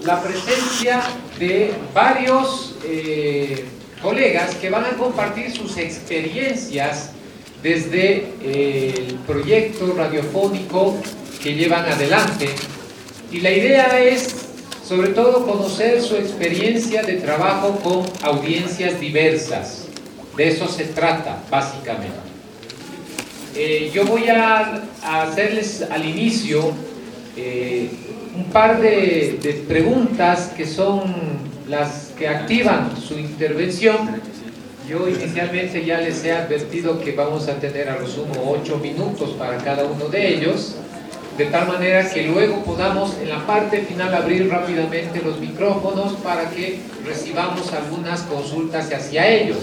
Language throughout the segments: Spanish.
la presencia de varios colegas que van a compartir sus experiencias desde el proyecto radiofónico que llevan adelante, y la idea es sobre todo conocer su experiencia de trabajo con audiencias diversas. De eso se trata básicamente. Yo voy a hacerles al inicio un par de preguntas que son las que activan su intervención. Yo inicialmente ya les he advertido que vamos a tener a lo sumo 8 minutos para cada uno de ellos, de tal manera que luego podamos en la parte final abrir rápidamente los micrófonos para que recibamos algunas consultas hacia ellos.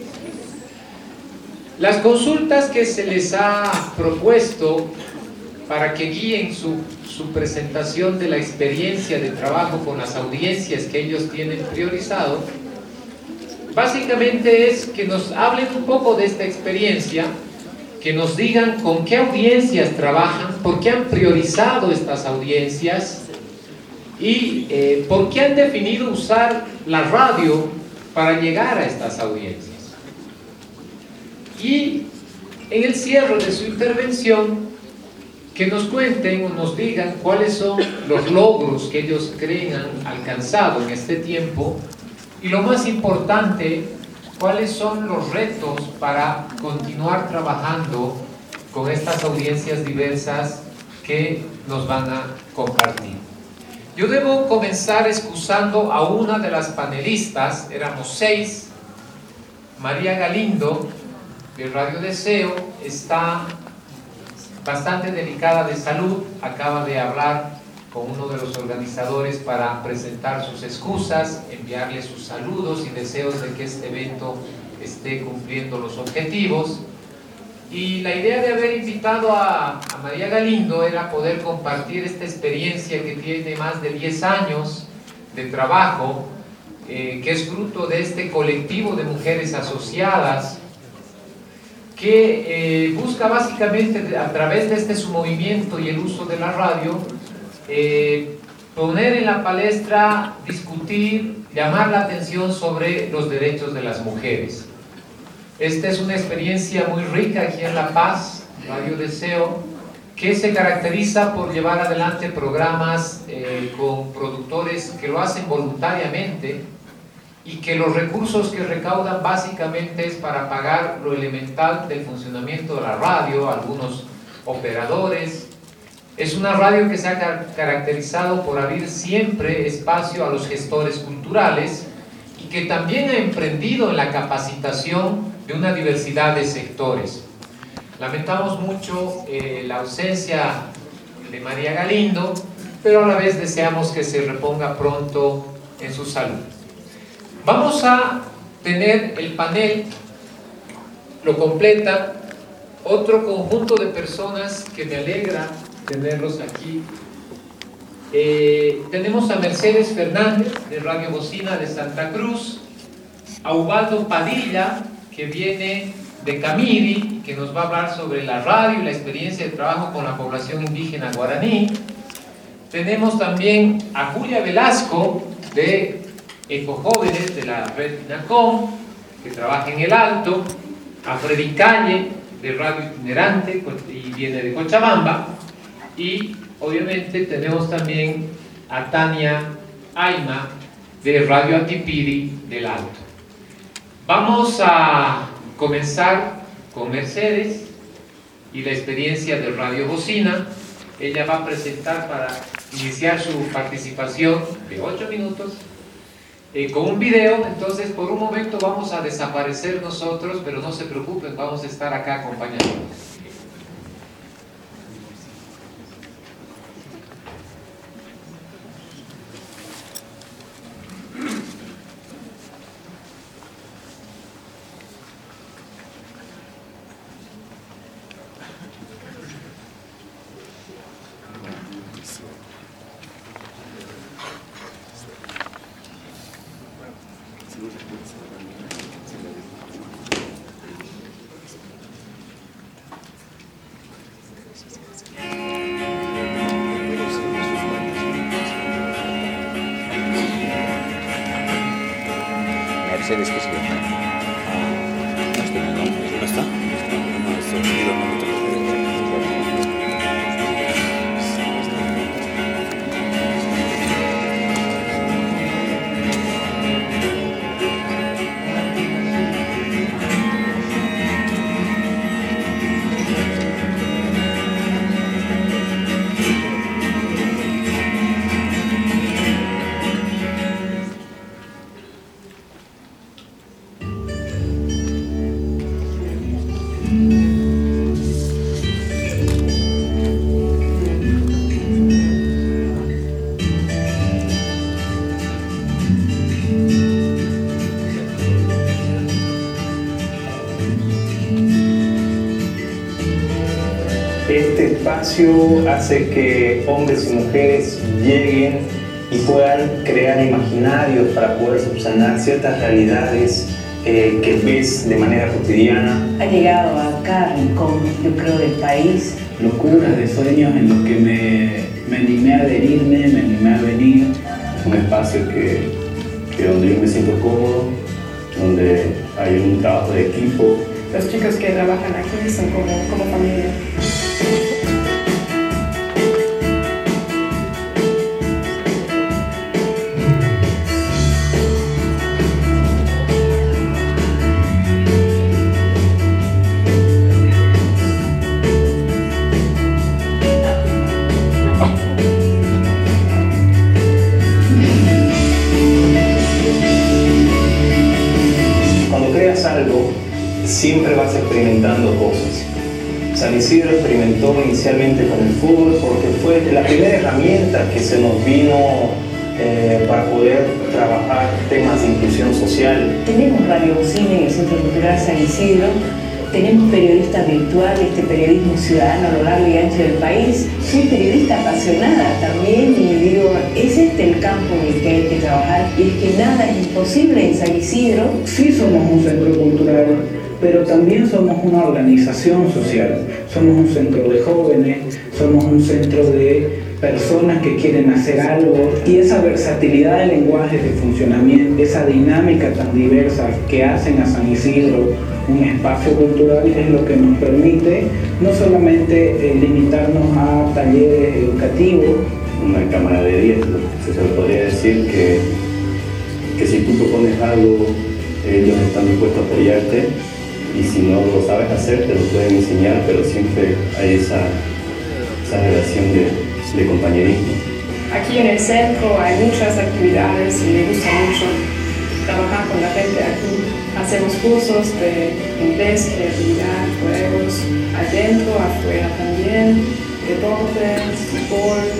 Las consultas que se les ha propuesto para que guíen su presentación de la experiencia de trabajo con las audiencias que ellos tienen priorizado, básicamente es que nos hablen un poco de esta experiencia, que nos digan con qué audiencias trabajan, por qué han priorizado estas audiencias y por qué han definido usar la radio para llegar a estas audiencias. Y en el cierre de su intervención, que nos cuenten o nos digan cuáles son los logros que ellos creen han alcanzado en este tiempo, y lo más importante, cuáles son los retos para continuar trabajando con estas audiencias diversas que nos van a compartir. Yo debo comenzar excusando a una de las panelistas. Éramos 6. María Galindo, de Radio Deseo, está bastante delicada de salud, acaba de hablar con uno de los organizadores para presentar sus excusas, enviarle sus saludos y deseos de que este evento esté cumpliendo los objetivos. Y la idea de haber invitado a María Galindo era poder compartir esta experiencia que tiene más de 10 años de trabajo, que es fruto de este colectivo de mujeres asociadas, que busca básicamente a través de este su movimiento y el uso de la radio, poner en la palestra, discutir, llamar la atención sobre los derechos de las mujeres. Esta es una experiencia muy rica aquí en La Paz, Radio Deseo, que se caracteriza por llevar adelante programas con productores que lo hacen voluntariamente, y que los recursos que recaudan básicamente es para pagar lo elemental del funcionamiento de la radio, algunos operadores. Es una radio que se ha caracterizado por abrir siempre espacio a los gestores culturales y que también ha emprendido en la capacitación de una diversidad de sectores. Lamentamos mucho la ausencia de María Galindo, pero a la vez deseamos que se reponga pronto en su salud. Vamos a tener el panel, lo completa otro conjunto de personas que me alegra tenerlos aquí. Tenemos a Mercedes Fernández de Radio Bocina de Santa Cruz, a Ubaldo Padilla, que viene de Camiri, que nos va a hablar sobre la radio y la experiencia de trabajo con la población indígena guaraní. Tenemos también a Julia Velasco de Ecojóvenes de la red INACOM, que trabaja en el Alto, a Freddy Calle de Radio Itinerante y viene de Cochabamba, y obviamente tenemos también a Tania Aima de Radio Atipiri del Alto. Vamos a comenzar con Mercedes y la experiencia de Radio Bocina. Ella va a presentar para iniciar su participación de 8 minutos con un video. Entonces por un momento vamos a desaparecer nosotros, pero no se preocupen, vamos a estar acá acompañándonos. series que se llaman. No estoy en el nombre. ¿No está? No, está unido, no me Este espacio hace que hombres y mujeres lleguen y puedan crear imaginarios para poder subsanar ciertas realidades que ves de manera cotidiana. Ha llegado a cada rincón, yo creo, del país. Locuras de sueños en los que me animé a adherirme, me animé a venir. Es un espacio que donde yo me siento cómodo, donde hay un trabajo de equipo. Los chicos que trabajan aquí son como familia. Algo, siempre vas experimentando cosas. San Isidro experimentó inicialmente con el fútbol porque fue la primera herramienta que se nos vino para poder trabajar temas de inclusión social. Tenemos Radio Bocina en el Centro Cultural San Isidro, tenemos periodistas virtuales, periodismo ciudadano a lo largo y ancho del país. Soy periodista apasionada también y digo, es el campo en el que hay que trabajar, y es que nada es imposible en San Isidro. Sí somos un centro cultural, pero también somos una organización social. Somos un centro de jóvenes, somos un centro de personas que quieren hacer algo, y esa versatilidad de lenguajes de funcionamiento, esa dinámica tan diversa que hacen a San Isidro un espacio cultural, es lo que nos permite no solamente limitarnos a talleres educativos. Una camaradería, se podría decir que si tú propones algo, ellos están dispuestos a apoyarte, y si no lo sabes hacer, te lo pueden enseñar, pero siempre hay esa relación de compañerismo. Aquí en el centro hay muchas actividades y me gusta mucho trabajar con la gente aquí. Hacemos cursos de inglés, creatividad, juegos, adentro, afuera también, deportes, fútbol.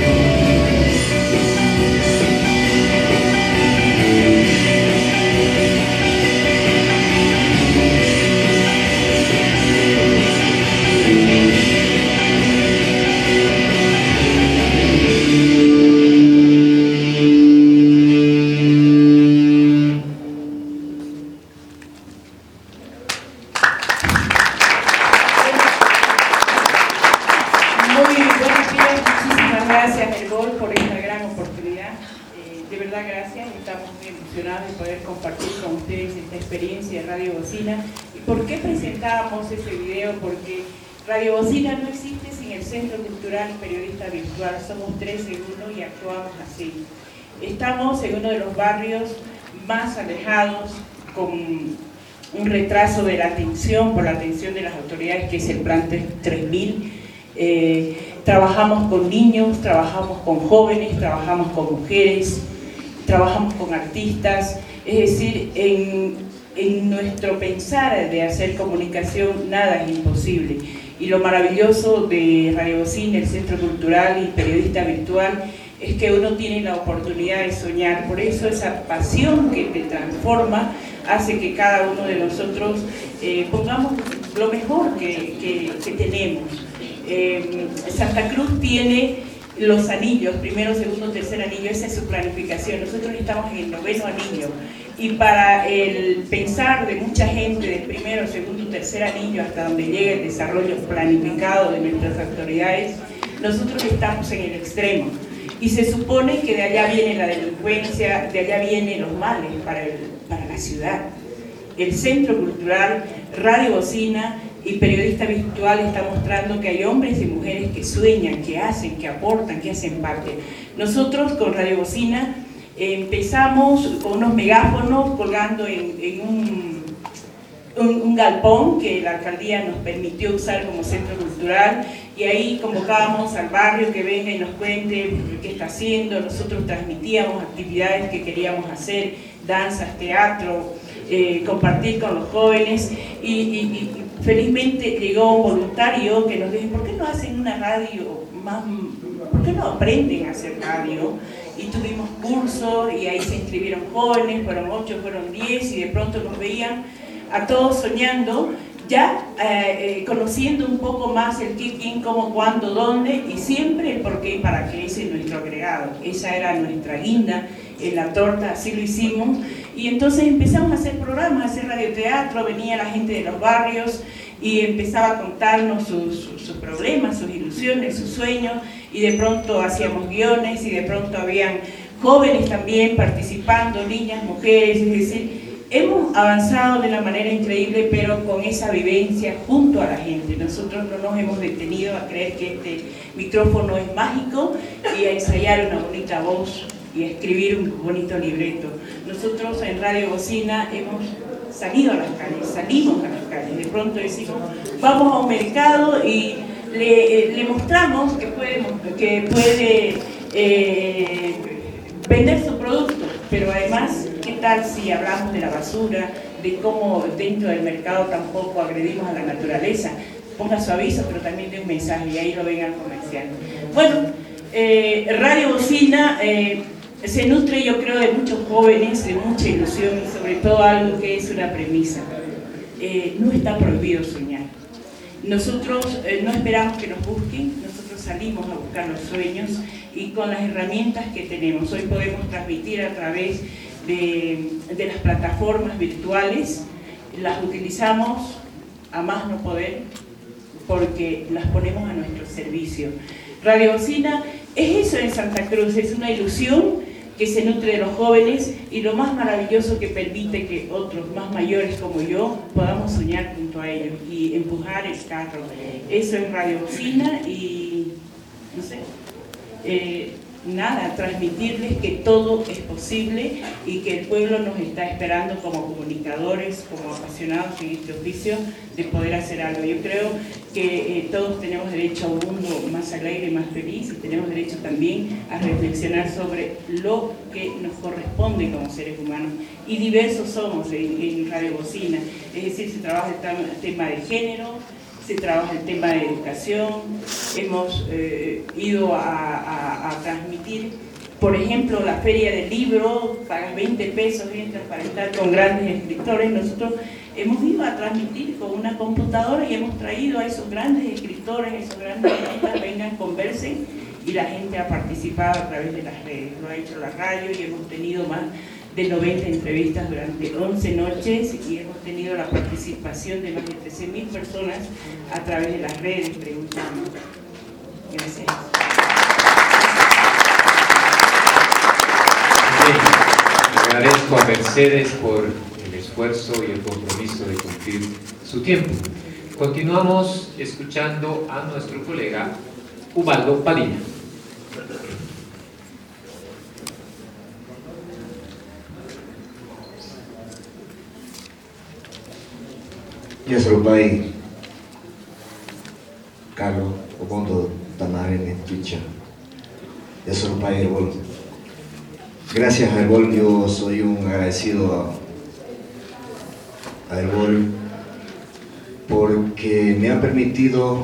Ese video porque Radio Bocina no existe sin el Centro Cultural y Periodista Virtual. Somos 3 en 1 y actuamos así. Estamos en uno de los barrios más alejados, con un retraso de la atención, por la atención de las autoridades, que es el Plan 3000. Trabajamos con niños, trabajamos con jóvenes, trabajamos con mujeres, trabajamos con artistas, es decir, en nuestro pensar de hacer comunicación nada es imposible. Y lo maravilloso de Radio Bocina, el Centro Cultural y Periodista Virtual, es que uno tiene la oportunidad de soñar. Por eso esa pasión que te transforma hace que cada uno de nosotros pongamos lo mejor que tenemos. Santa Cruz tiene los anillos, primero, segundo, tercer anillo, esa es su planificación. Nosotros estamos en el 9º anillo, y para el pensar de mucha gente del primero, segundo, tercer anillo hasta donde llega el desarrollo planificado de nuestras autoridades, nosotros estamos en el extremo. y se supone que de allá viene la delincuencia, de allá vienen los males para la ciudad. El Centro Cultural Radio Bocina y Periodista Virtual está mostrando que hay hombres y mujeres que sueñan, que hacen, que aportan, que hacen parte. Nosotros con Radio Bocina empezamos con unos megáfonos colgando en un galpón que la alcaldía nos permitió usar como centro cultural, y ahí convocábamos al barrio que venga y nos cuente qué está haciendo. Nosotros transmitíamos actividades que queríamos hacer, danzas, teatro, compartir con los jóvenes, y felizmente llegó un voluntario que nos dijo: ¿por qué no hacen una radio más? ¿Por qué no aprenden a hacer radio? Y tuvimos cursos y ahí se inscribieron jóvenes, fueron 8, fueron 10, y de pronto nos veían a todos soñando, ya conociendo un poco más el qué, quién, cómo, cuándo, dónde, y siempre el por qué y para qué. Ese es nuestro agregado, esa era nuestra guinda en la torta, así lo hicimos. Y entonces empezamos a hacer programas, a hacer radioteatro, venía la gente de los barrios y empezaba a contarnos sus problemas, sus ilusiones, sus sueños, y de pronto hacíamos guiones, y de pronto habían jóvenes también participando, niñas, mujeres, es decir, hemos avanzado de una manera increíble, pero con esa vivencia junto a la gente. Nosotros no nos hemos detenido a creer que este micrófono es mágico y a ensayar una bonita voz y a escribir un bonito libreto. Nosotros en Radio Bocina hemos salido a las calles, salimos a las calles, de pronto decimos, vamos a un mercado y le mostramos que puede vender su producto, pero además, ¿qué tal si hablamos de la basura, de cómo dentro del mercado tampoco agredimos a la naturaleza? Ponga su aviso, pero también de un mensaje, y ahí lo ven al comercial. Bueno, Radio Bocina se nutre, yo creo, de muchos jóvenes, de mucha ilusión, y sobre todo algo que es una premisa. No está prohibido soñar. Nosotros no esperamos que nos busquen, nosotros salimos a buscar los sueños, y con las herramientas que tenemos. Hoy podemos transmitir a través de las plataformas virtuales, las utilizamos a más no poder, porque las ponemos a nuestro servicio. Radio Bocina es eso en Santa Cruz, es una ilusión que se nutre de los jóvenes, y lo más maravilloso que permite que otros más mayores como yo podamos soñar junto a ellos y empujar el carro. Eso es Radio Bocina, y no sé, nada, transmitirles que todo es posible y que el pueblo nos está esperando como comunicadores, como apasionados en este oficio, de poder hacer algo. Yo creo que todos tenemos derecho a un mundo más alegre y más feliz, y tenemos derecho también a reflexionar sobre lo que nos corresponde como seres humanos, y diversos somos en Radio Bocina. Es decir, se trabaja el tema de género, se trabaja el tema de educación, hemos ido a transmitir, por ejemplo, la feria del libro, pagas 20 pesos, entras para estar con grandes escritores. Nosotros hemos ido a transmitir con una computadora y hemos traído a esos grandes escritores, a esos grandes artistas, vengan, conversen, y la gente ha participado a través de las redes. Lo ha hecho la radio, y hemos tenido más de 90 entrevistas durante 11 noches, y hemos tenido la participación de más de 13.000 personas a través de las redes preguntando. Gracias. Bien, le agradezco a Mercedes por el esfuerzo y el compromiso de cumplir su tiempo. Continuamos escuchando a nuestro colega Ubaldo Padilla. Yasarupai, Carlos, Obondo, Tamarene, Tucha, Yasarupai, Herbol. Gracias a Herbol, yo soy un agradecido a Herbol, porque me ha permitido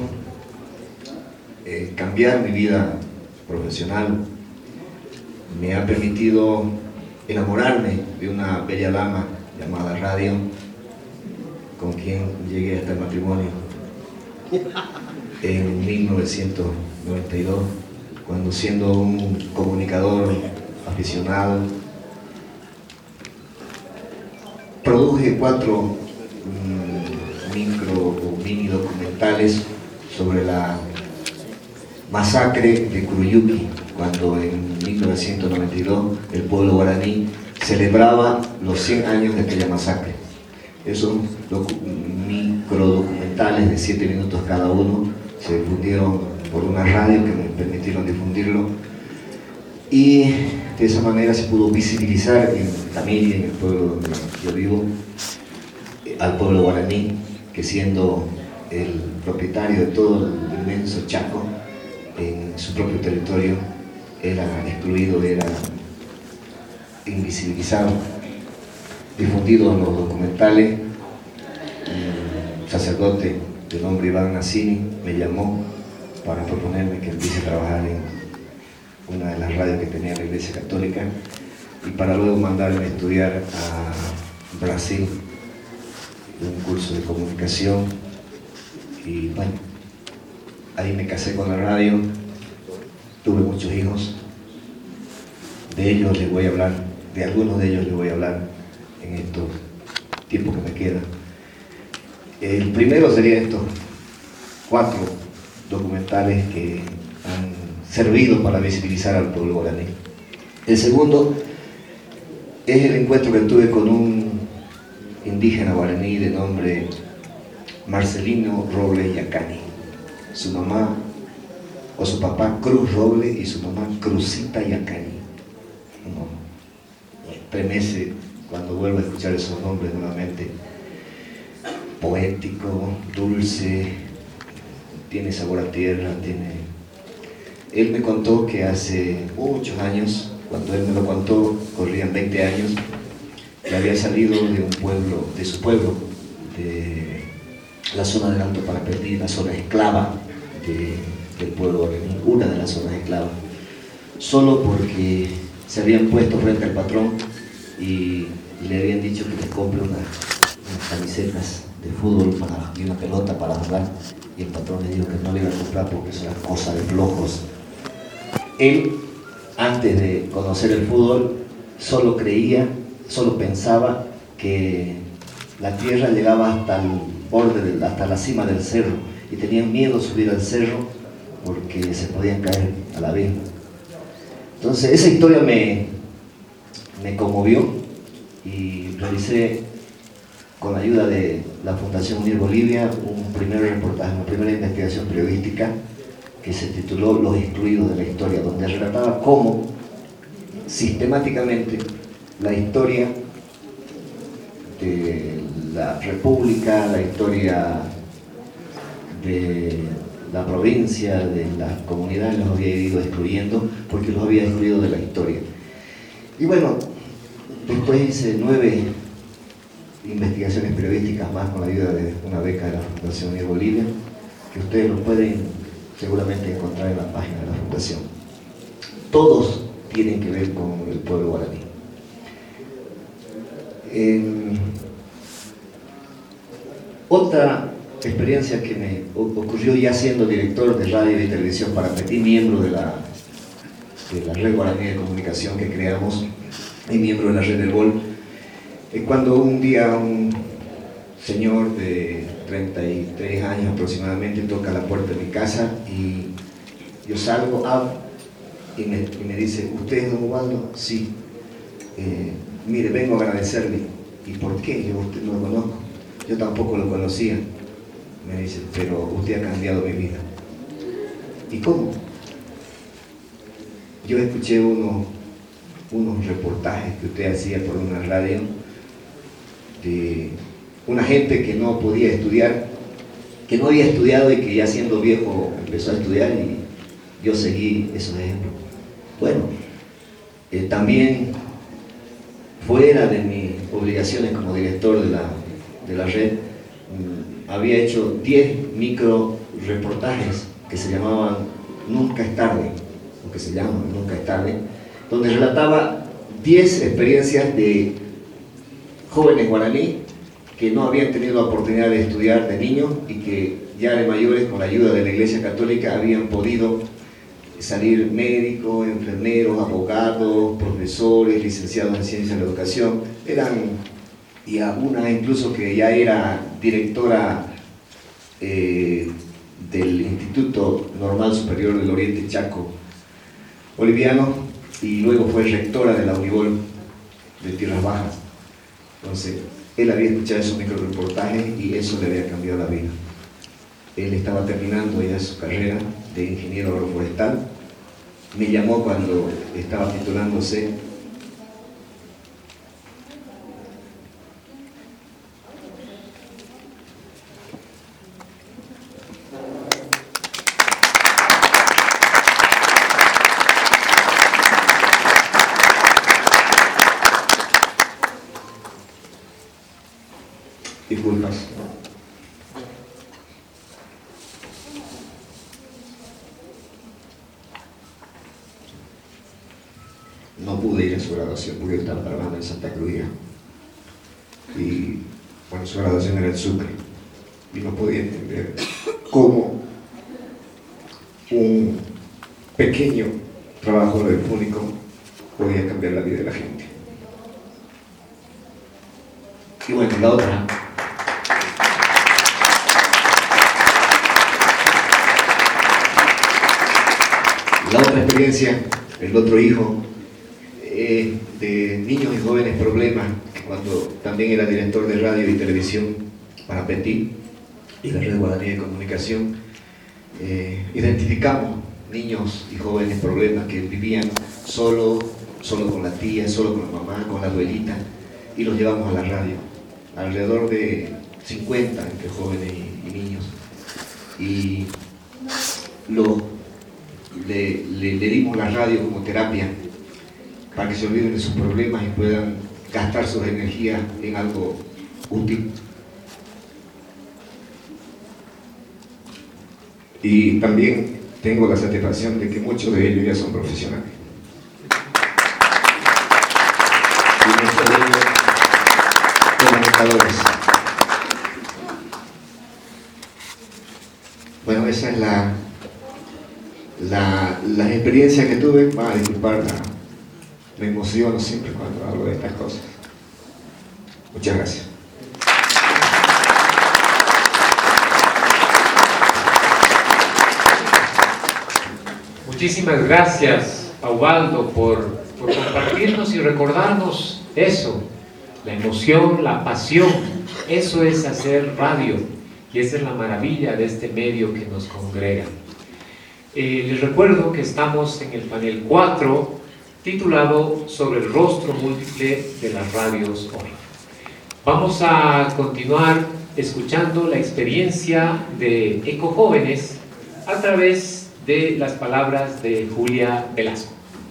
cambiar mi vida profesional, me ha permitido enamorarme de una bella dama llamada Radio, con quien llegué hasta el matrimonio en 1992, cuando, siendo un comunicador aficionado, produje 4 micro o mini documentales sobre la masacre de Curuyuqui, cuando en 1992 el pueblo guaraní celebraba los 100 años de aquella masacre. Esos microdocumentales de 7 minutos cada uno se difundieron por una radio que me permitieron difundirlo, y de esa manera se pudo visibilizar en Tamiria, en el pueblo donde yo vivo, al pueblo guaraní, que siendo el propietario de todo el inmenso Chaco, en su propio territorio, era excluido, era invisibilizado. Difundido en los documentales, un sacerdote de nombre Iván Nassini me llamó para proponerme que empiece a trabajar en una de las radios que tenía la Iglesia Católica, y para luego mandarme a estudiar a Brasil un curso de comunicación. Y bueno, ahí me casé con la radio, tuve muchos hijos, de ellos les voy a hablar, de algunos de ellos les voy a hablar en estos tiempos que me quedan. El primero sería estos 4 documentales que han servido para visibilizar al pueblo guaraní. El segundo es el encuentro que tuve con un indígena guaraní de nombre Marcelino Robles Yacani. Su mamá o su papá Cruz Robles y su mamá Cruzita Yacani. Me estremece cuando vuelvo a escuchar esos nombres nuevamente. Poético, dulce, tiene sabor a tierra, tiene... Él me contó que hace muchos años, cuando él me lo contó, corrían 20 años, que había salido de un pueblo, de su pueblo, de la zona del Alto Parapetí, la zona esclava del pueblo guaraní, una de las zonas esclavas, solo porque se habían puesto frente al patrón y le habían dicho que le compre unas camisetas de fútbol y una pelota para jugar, y el patrón le dijo que no le iba a comprar porque eso era cosa de flojos. Él, antes de conocer el fútbol, solo pensaba que la tierra llegaba hasta el borde, hasta la cima del cerro, y tenían miedo de subir al cerro porque se podían caer a la vez. Entonces esa historia me conmovió, y realicé, con la ayuda de la Fundación Unir Bolivia, un primer reportaje, una primera investigación periodística que se tituló Los excluidos de la historia, donde relataba cómo sistemáticamente la historia de la República, la historia de la provincia, de las comunidades, los había ido excluyendo porque los había excluido de la historia. Y bueno, después hice 9 investigaciones periodísticas más con la ayuda de una beca de la Fundación Unir Bolivia, que ustedes lo pueden seguramente encontrar en la página de la Fundación. Todos tienen que ver con el pueblo guaraní. Otra experiencia que me ocurrió ya siendo director de radio y televisión Parapetí, miembro de la Red Guaraní de Comunicación que creamos y miembro de la Red del Gol, cuando un día un señor de 33 años aproximadamente toca la puerta de mi casa y yo salgo, y me dice: ¿usted es don Ubaldo? Sí. Mire, vengo a agradecerle. ¿Y por qué? Yo usted no lo conozco. Yo tampoco lo conocía. Me dice: pero usted ha cambiado mi vida. ¿Y cómo? Yo escuché unos reportajes que usted hacía por una radio de una gente que no podía estudiar, que no había estudiado y que ya siendo viejo empezó a estudiar, y yo seguí esos ejemplos. Bueno, también fuera de mis obligaciones como director de la red, había hecho 10 micro reportajes que se llamaban Nunca es tarde, o que se llaman Nunca es tarde, donde relataba 10 experiencias de jóvenes guaraní que no habían tenido la oportunidad de estudiar de niños y que ya de mayores, con la ayuda de la Iglesia Católica, habían podido salir médicos, enfermeros, abogados, profesores, licenciados en ciencias de la educación. Y a una incluso que ya era directora de del Instituto Normal Superior del Oriente Chaco Boliviano, y luego fue rectora de la Unibol de Tierras Bajas. Entonces, él había escuchado esos microreportajes y eso le había cambiado la vida. Él estaba terminando ya su carrera de ingeniero agroforestal. Me llamó cuando estaba titulándose. Disculpas. No pude ir a su graduación porque estaba trabajando en Santa Cruz. Y bueno, su graduación era en Sucre. Y no podía entender cómo un pequeño trabajo radiofónico podía cambiar la vida de la gente. Y bueno, la otra. La otra experiencia, el otro hijo, de Niños y Jóvenes Problemas, cuando también era director de radio y televisión para Petit y la Red Guaraní de Comunicación, identificamos niños y jóvenes problemas que vivían solo con la tía, solo con la mamá, con la abuelita, y los llevamos a la radio, alrededor de 50 entre jóvenes y niños, y le dimos la radio como terapia para que se olviden de sus problemas y puedan gastar sus energías en algo útil. Y también tengo la satisfacción de que muchos de ellos ya son profesionales. Y muchos de ellos comunicadores. Bueno, esa es la experiencia que tuve. Va a disculpar, me emociono siempre cuando hablo de estas cosas. Muchas gracias. Muchísimas gracias a Ubaldo por compartirnos y recordarnos eso, la emoción, la pasión. Eso es hacer radio y esa es la maravilla de este medio que nos congrega. Les recuerdo que estamos en el panel 4 titulado Sobre el rostro múltiple de las radios hoy. Vamos a continuar escuchando la experiencia de Ecojóvenes a través de las palabras de Julia Velasco.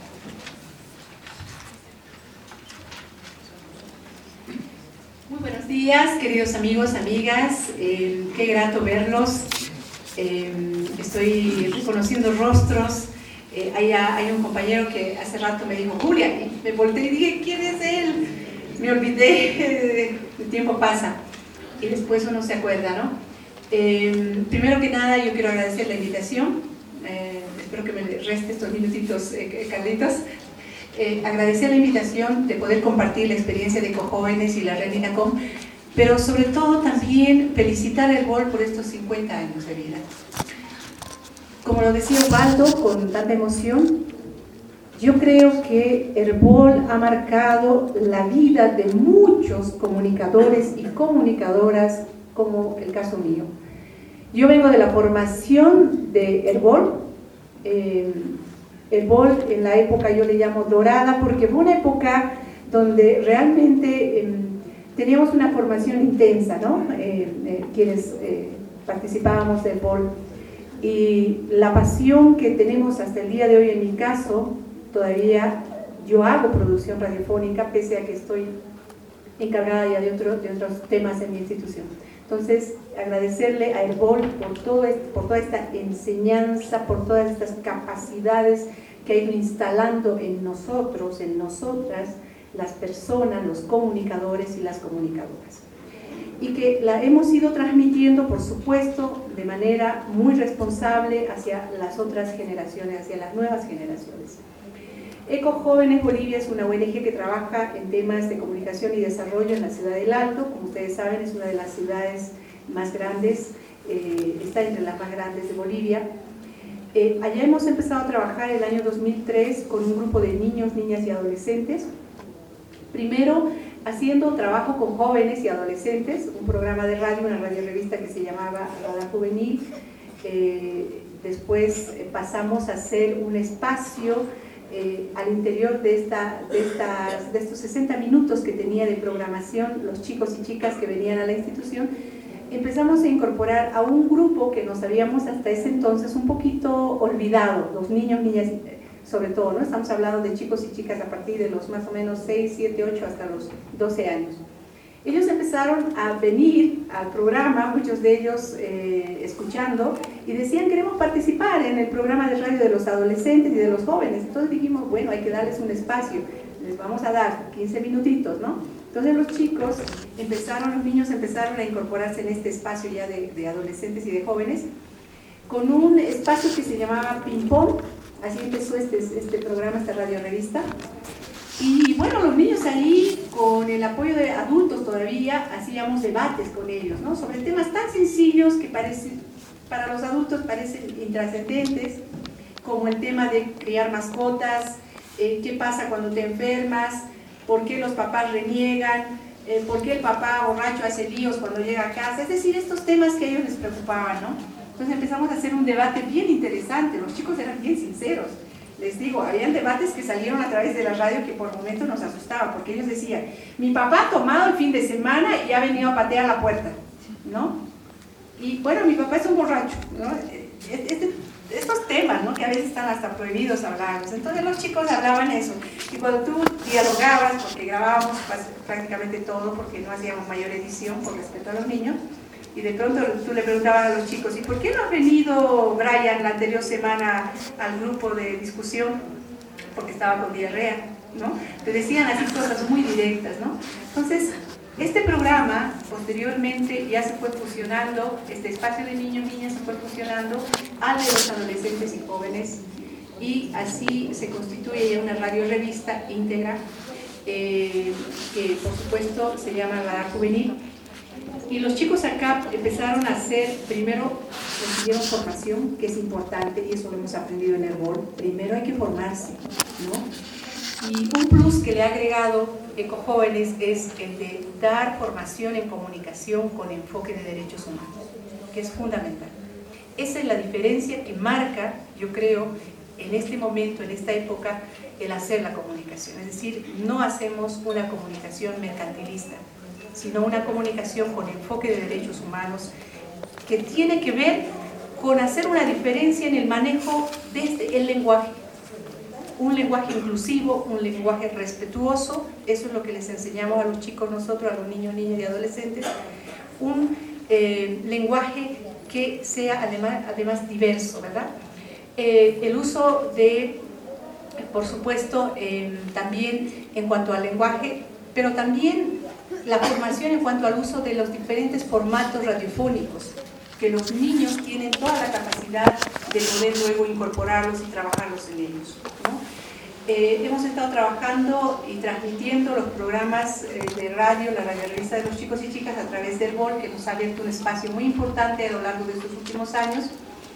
Muy buenos días, queridos amigos, amigas. Qué grato verlos. Estoy reconociendo rostros. Hay un compañero que hace rato me dijo Julia, y me volteé y dije, ¿quién es él? Me olvidé, el tiempo pasa y después uno se acuerda, ¿no? Primero que nada, yo quiero agradecer la invitación. Espero que me reste estos minutitos, Carlitos. Agradecer la invitación de poder compartir la experiencia de Ecojóvenes y la Red INACOM, pero sobre todo también felicitar a Herbol por estos 50 años de vida. Como lo decía Ubaldo con tanta emoción, yo creo que Herbol ha marcado la vida de muchos comunicadores y comunicadoras, como el caso mío. Yo vengo de la formación de Herbol. Herbol en la época yo le llamo dorada porque fue una época donde realmente teníamos una formación intensa, ¿no? Quienes participábamos de Herbol. Y la pasión que tenemos hasta el día de hoy, en mi caso, todavía yo hago producción radiofónica, pese a que estoy encargada ya de otros temas en mi institución. Entonces, agradecerle a Herbol por toda esta enseñanza, por todas estas capacidades que ha ido instalando en nosotros, en nosotras, las personas, los comunicadores y las comunicadoras. Y que la hemos ido transmitiendo, por supuesto, de manera muy responsable hacia las otras generaciones, hacia las nuevas generaciones. Ecojóvenes Bolivia es una ONG que trabaja en temas de comunicación y desarrollo en la ciudad del Alto. Como ustedes saben, es una de las ciudades más grandes está entre las más grandes de Bolivia. Allá hemos empezado a trabajar el año 2003 con un grupo de niños, niñas y adolescentes. Primero, haciendo trabajo con jóvenes y adolescentes, un programa de radio, una radiorevista que se llamaba Radar Juvenil. Después pasamos a hacer un espacio al interior de estos 60 minutos que tenía de programación los chicos y chicas que venían a la institución. Empezamos a incorporar a un grupo que nos habíamos hasta ese entonces un poquito olvidado, los niños, niñas, sobre todo, ¿no? Estamos hablando de chicos y chicas a partir de los más o menos 6, 7, 8 hasta los 12 años. Ellos empezaron a venir al programa, muchos de ellos escuchando, y decían: queremos participar en el programa de radio de los adolescentes y de los jóvenes. Entonces dijimos, bueno, hay que darles un espacio, les vamos a dar 15 minutitos, ¿no? Entonces los chicos los niños empezaron a incorporarse en este espacio ya de adolescentes y de jóvenes, con un espacio que se llamaba Ping Pong. Así empezó este programa, esta radiorevista. Y bueno, los niños ahí, con el apoyo de adultos todavía, hacíamos debates con ellos, ¿no? Sobre temas tan sencillos que para los adultos parecen intrascendentes, como el tema de criar mascotas, qué pasa cuando te enfermas, por qué los papás reniegan, por qué el papá borracho hace líos cuando llega a casa. Es decir, estos temas que a ellos les preocupaban, ¿no? Entonces empezamos a hacer un debate bien interesante. Los chicos eran bien sinceros. Les digo, habían debates que salieron a través de la radio que por momentos nos asustaban, porque ellos decían: mi papá ha tomado el fin de semana y ha venido a patear la puerta, ¿no? Y bueno, mi papá es un borracho, ¿no? Estos temas, ¿no? Que a veces están hasta prohibidos hablarlos. Entonces los chicos hablaban eso. Y cuando tú dialogabas, porque grabábamos prácticamente todo, porque no hacíamos mayor edición por respeto a los niños, y de pronto tú le preguntabas a los chicos: ¿y por qué no ha venido Brian la anterior semana al grupo de discusión? Porque estaba con diarrea, ¿no? Te decían así cosas muy directas, ¿no? Entonces, este programa posteriormente ya se fue fusionando, este espacio de niños y niñas se fue fusionando al de los adolescentes y jóvenes, y así se constituye ya una radiorevista íntegra que por supuesto se llama Radar Juvenil. Y los chicos acá empezaron a hacer, primero consiguieron formación, que es importante, y eso lo hemos aprendido en Herbol. Primero hay que formarse, ¿no? Y un plus que le ha agregado Ecojóvenes es el de dar formación en comunicación con enfoque de derechos humanos, que es fundamental. Esa es la diferencia que marca, yo creo, en este momento, en esta época, el hacer la comunicación. Es decir, no hacemos una comunicación mercantilista, sino una comunicación con enfoque de derechos humanos que tiene que ver con hacer una diferencia en el manejo del lenguaje. Un lenguaje inclusivo, un lenguaje respetuoso, eso es lo que les enseñamos a los chicos nosotros, a los niños, niñas y adolescentes. Un lenguaje que sea además diverso, ¿verdad? El uso de, por supuesto, también en cuanto al lenguaje, pero también la formación en cuanto al uso de los diferentes formatos radiofónicos, que los niños tienen toda la capacidad de poder luego incorporarlos y trabajarlos en ellos, ¿no? Hemos estado trabajando y transmitiendo los programas de radio, la radiorevista de los chicos y chicas a través del Herbol, que nos ha abierto un espacio muy importante a lo largo de estos últimos años.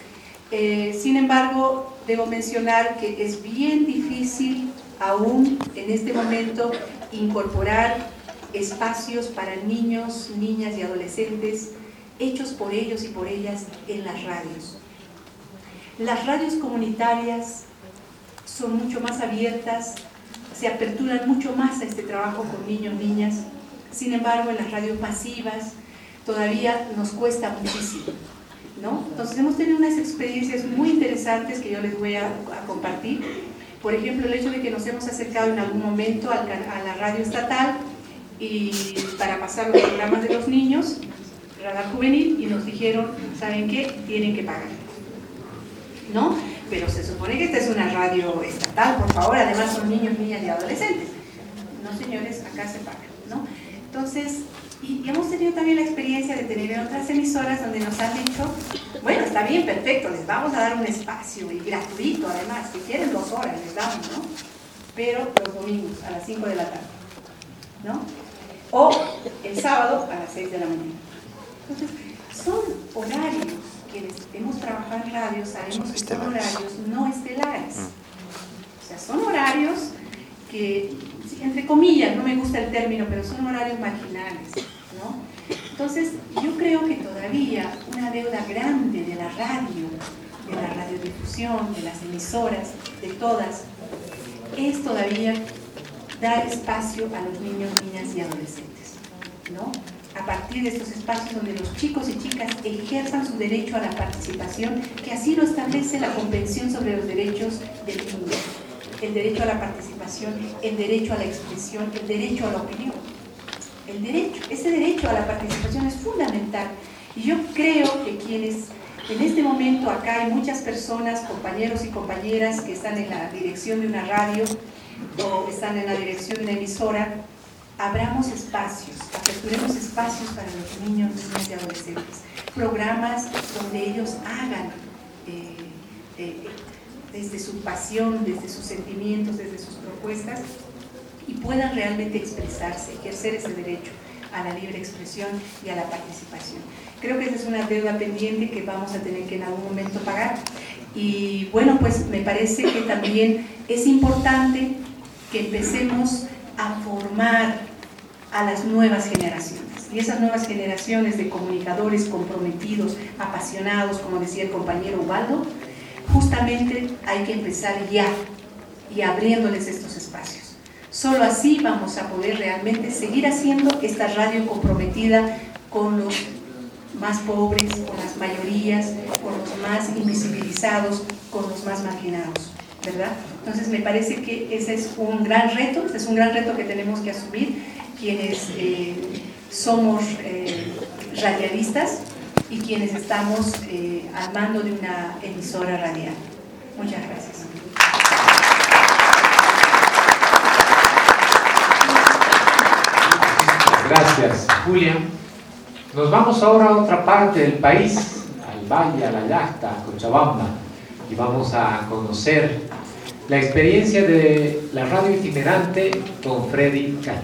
Sin embargo, debo mencionar que es bien difícil aún en este momento incorporar espacios para niños, niñas y adolescentes hechos por ellos y por ellas en las radios. Las radios comunitarias son mucho más abiertas, se aperturan mucho más a este trabajo con niños, niñas. Sin embargo, en las radios masivas todavía nos cuesta muchísimo, ¿no? Entonces hemos tenido unas experiencias muy interesantes que yo les voy a compartir. Por ejemplo, el hecho de que nos hemos acercado en algún momento a la radio estatal y para pasar los programas de los niños, Radar Juvenil, y nos dijeron: ¿saben qué? Tienen que pagar, ¿no? Pero se supone que esta es una radio estatal, por favor, además son niños, niñas y adolescentes. No, señores, acá se paga, ¿no? Entonces, y hemos tenido también la experiencia de tener en otras emisoras donde nos han dicho: bueno, está bien, perfecto, les vamos a dar un espacio, y gratuito además, si quieren 2 horas les damos, ¿no? Pero los domingos a las 5 de la tarde, ¿no? O el sábado a las 6 de la mañana. Entonces, son horarios. Quienes hemos trabajado en radio sabemos que son horarios no estelares. O sea, son horarios que, entre comillas, no me gusta el término, pero son horarios marginales, ¿no? Entonces, yo creo que todavía una deuda grande de la radio, de la radiodifusión, de las emisoras, de todas, es todavía dar espacio a los niños, niñas y adolescentes, ¿no? A partir de estos espacios donde los chicos y chicas ejerzan su derecho a la participación, que así lo establece la Convención sobre los Derechos del Niño. El derecho a la participación, el derecho a la expresión, el derecho a la opinión. El derecho, ese derecho a la participación es fundamental. Y yo creo que quienes en este momento acá hay muchas personas, compañeros y compañeras que están en la dirección de una radio o están en la dirección de una emisora, abramos espacios, aperturemos espacios para los niños, niñas y adolescentes. Programas donde ellos hagan desde su pasión, desde sus sentimientos, desde sus propuestas, y puedan realmente expresarse, ejercer ese derecho a la libre expresión y a la participación. Creo que esa es una deuda pendiente que vamos a tener que en algún momento pagar. Y bueno, pues me parece que también es importante que empecemos a formar a las nuevas generaciones. Y esas nuevas generaciones de comunicadores comprometidos, apasionados, como decía el compañero Ubaldo, justamente hay que empezar ya y abriéndoles estos espacios. Solo así vamos a poder realmente seguir haciendo esta radio comprometida con los más pobres, con las mayorías, con los más invisibilizados, con los más marginados, ¿verdad? Entonces me parece que ese es un gran reto, que tenemos que asumir quienes somos radialistas y quienes estamos al mando de una emisora radial. Muchas gracias. Gracias, Julia. Nos vamos ahora a otra parte del país, al Valle, a la Llacta, a Cochabamba, y vamos a conocer la experiencia de la radio itinerante con Freddy Caña.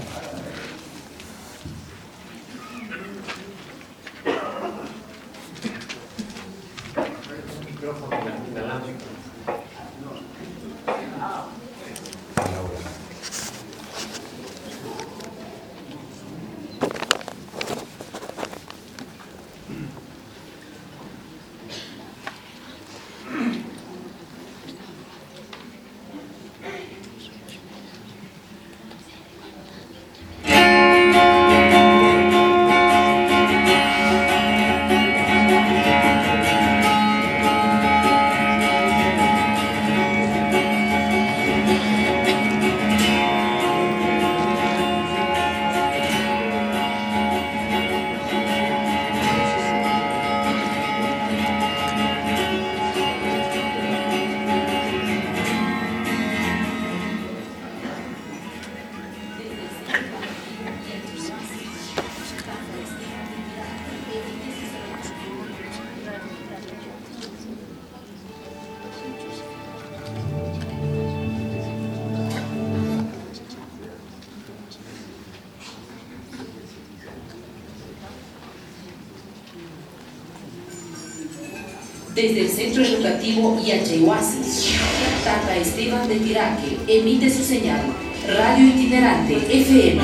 Desde el Centro Educativo Yachahuasi, Tata Esteban de Tiraque emite su señal Radio Itinerante FM,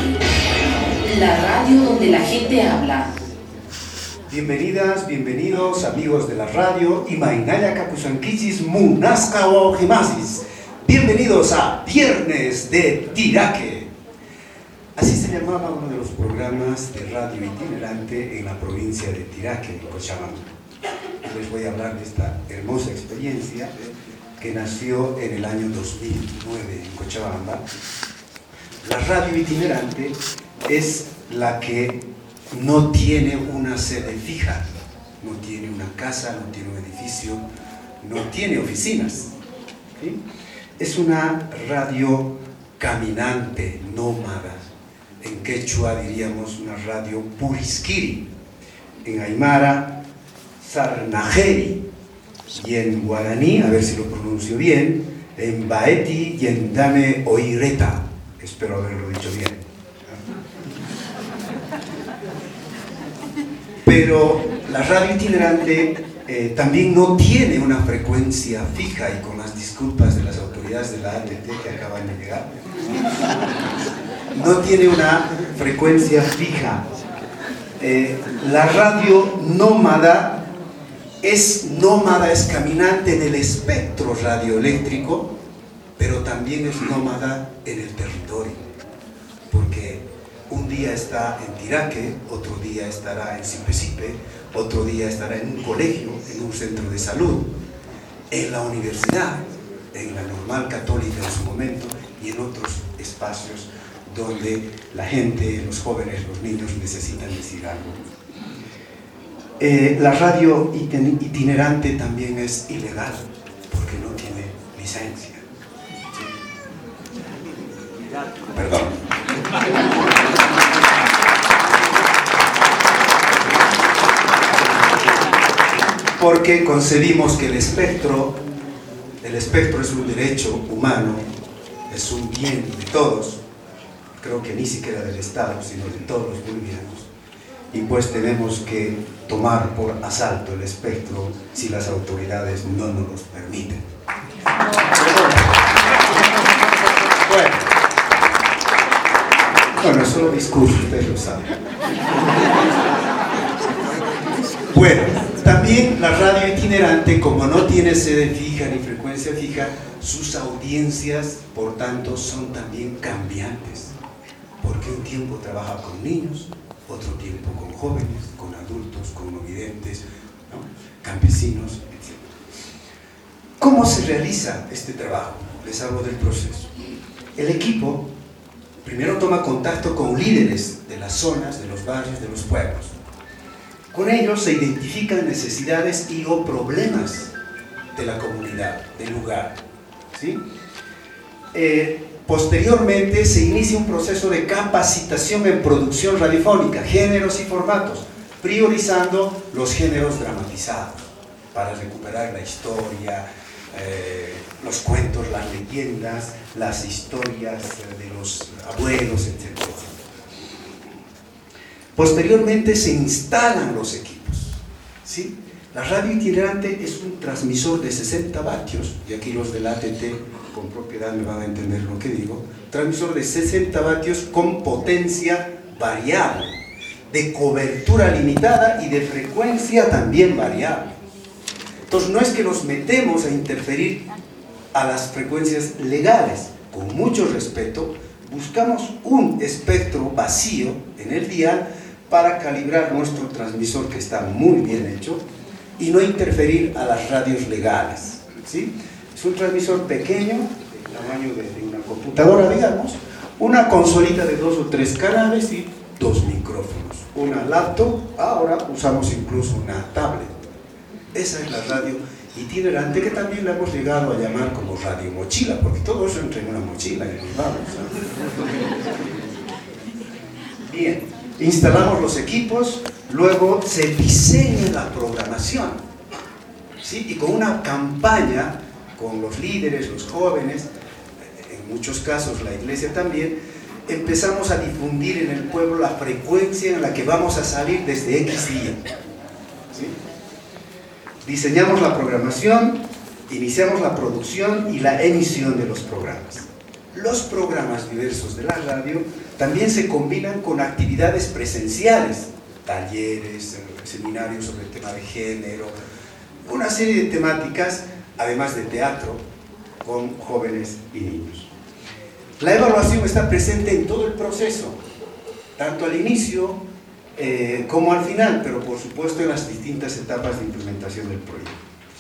la radio donde la gente habla. Bienvenidas, bienvenidos amigos de la radio Imainaya Kakusankichis Munasca Ojimasis. Bienvenidos a Viernes de Tiraque. Así se llamaba uno de los programas de radio itinerante en la provincia de Tiraque, en Cochabamba. Les voy a hablar de esta hermosa experiencia que nació en el año 2009 en Cochabamba. La radio itinerante es la que no tiene una sede fija, no tiene una casa, no tiene un edificio, no tiene oficinas, ¿sí? Es una radio caminante, nómada. En quechua diríamos una radio purisquiri, en aymara Sarnajeri, y en guaraní, a ver si lo pronuncio bien, en baeti yendame oireta. Espero haberlo dicho bien. Pero la radio itinerante también no tiene una frecuencia fija, y con las disculpas de las autoridades de la ATT que acaban de llegar, no tiene una frecuencia fija. La radio nómada es caminante en el espectro radioeléctrico, pero también es nómada en el territorio, porque un día está en Tiraque, otro día estará en Sipe-Sipe, otro día estará en un colegio, en un centro de salud, en la universidad, en la Normal Católica en su momento, y en otros espacios donde la gente, los jóvenes, los niños necesitan decir algo. La radio itinerante también es ilegal, porque no tiene licencia. Perdón. Porque concebimos que el espectro es un derecho humano, es un bien de todos, creo que ni siquiera del Estado, sino de todos los bolivianos, y pues tenemos que tomar por asalto el espectro si las autoridades no nos los permiten. Bueno, es solo discurso, ustedes lo saben. Bueno, también la radio itinerante, como no tiene sede fija ni frecuencia fija, sus audiencias, por tanto, son también cambiantes. Porque un tiempo trabaja con niños, otro tiempo con jóvenes, con adultos, con no videntes, ¿no? Campesinos, etc. ¿Cómo se realiza este trabajo? Les hablo del proceso. El equipo primero toma contacto con líderes de las zonas, de los barrios, de los pueblos. Con ellos se identifican necesidades y o problemas de la comunidad, del lugar, ¿sí? Posteriormente se inicia un proceso de capacitación en producción radiofónica, géneros y formatos, priorizando los géneros dramatizados para recuperar la historia, los cuentos, las leyendas, las historias de los abuelos, etc. Posteriormente se instalan los equipos, ¿sí? La radio itinerante es un transmisor de 60 vatios, y aquí los del ATT con propiedad me van a entender lo que digo, transmisor de 60 vatios con potencia variable, de cobertura limitada y de frecuencia también variable. Entonces no es que nos metemos a interferir a las frecuencias legales, con mucho respeto, buscamos un espectro vacío en el dial para calibrar nuestro transmisor, que está muy bien hecho, y no interferir a las radios legales, ¿sí? Es un transmisor pequeño, del tamaño de una computadora, digamos, una consolita de 2 o 3 canales y 2 micrófonos, una laptop, ahora usamos incluso una tablet. Esa es la radio itinerante, que también la hemos llegado a llamar como radio mochila, porque todo eso entra en una mochila y nos vamos, ¿no? Bien, instalamos los equipos, luego se diseña la programación, ¿sí? Y con una campaña, con los líderes, los jóvenes, en muchos casos la iglesia también, empezamos a difundir en el pueblo la frecuencia en la que vamos a salir desde X día, ¿sí? Diseñamos la programación, iniciamos la producción y la emisión de los programas. Los programas diversos de la radio también se combinan con actividades presenciales, talleres, seminarios sobre el tema de género, una serie de temáticas, además de teatro, con jóvenes y niños. La evaluación está presente en todo el proceso, tanto al inicio como al final, pero por supuesto en las distintas etapas de implementación del proyecto.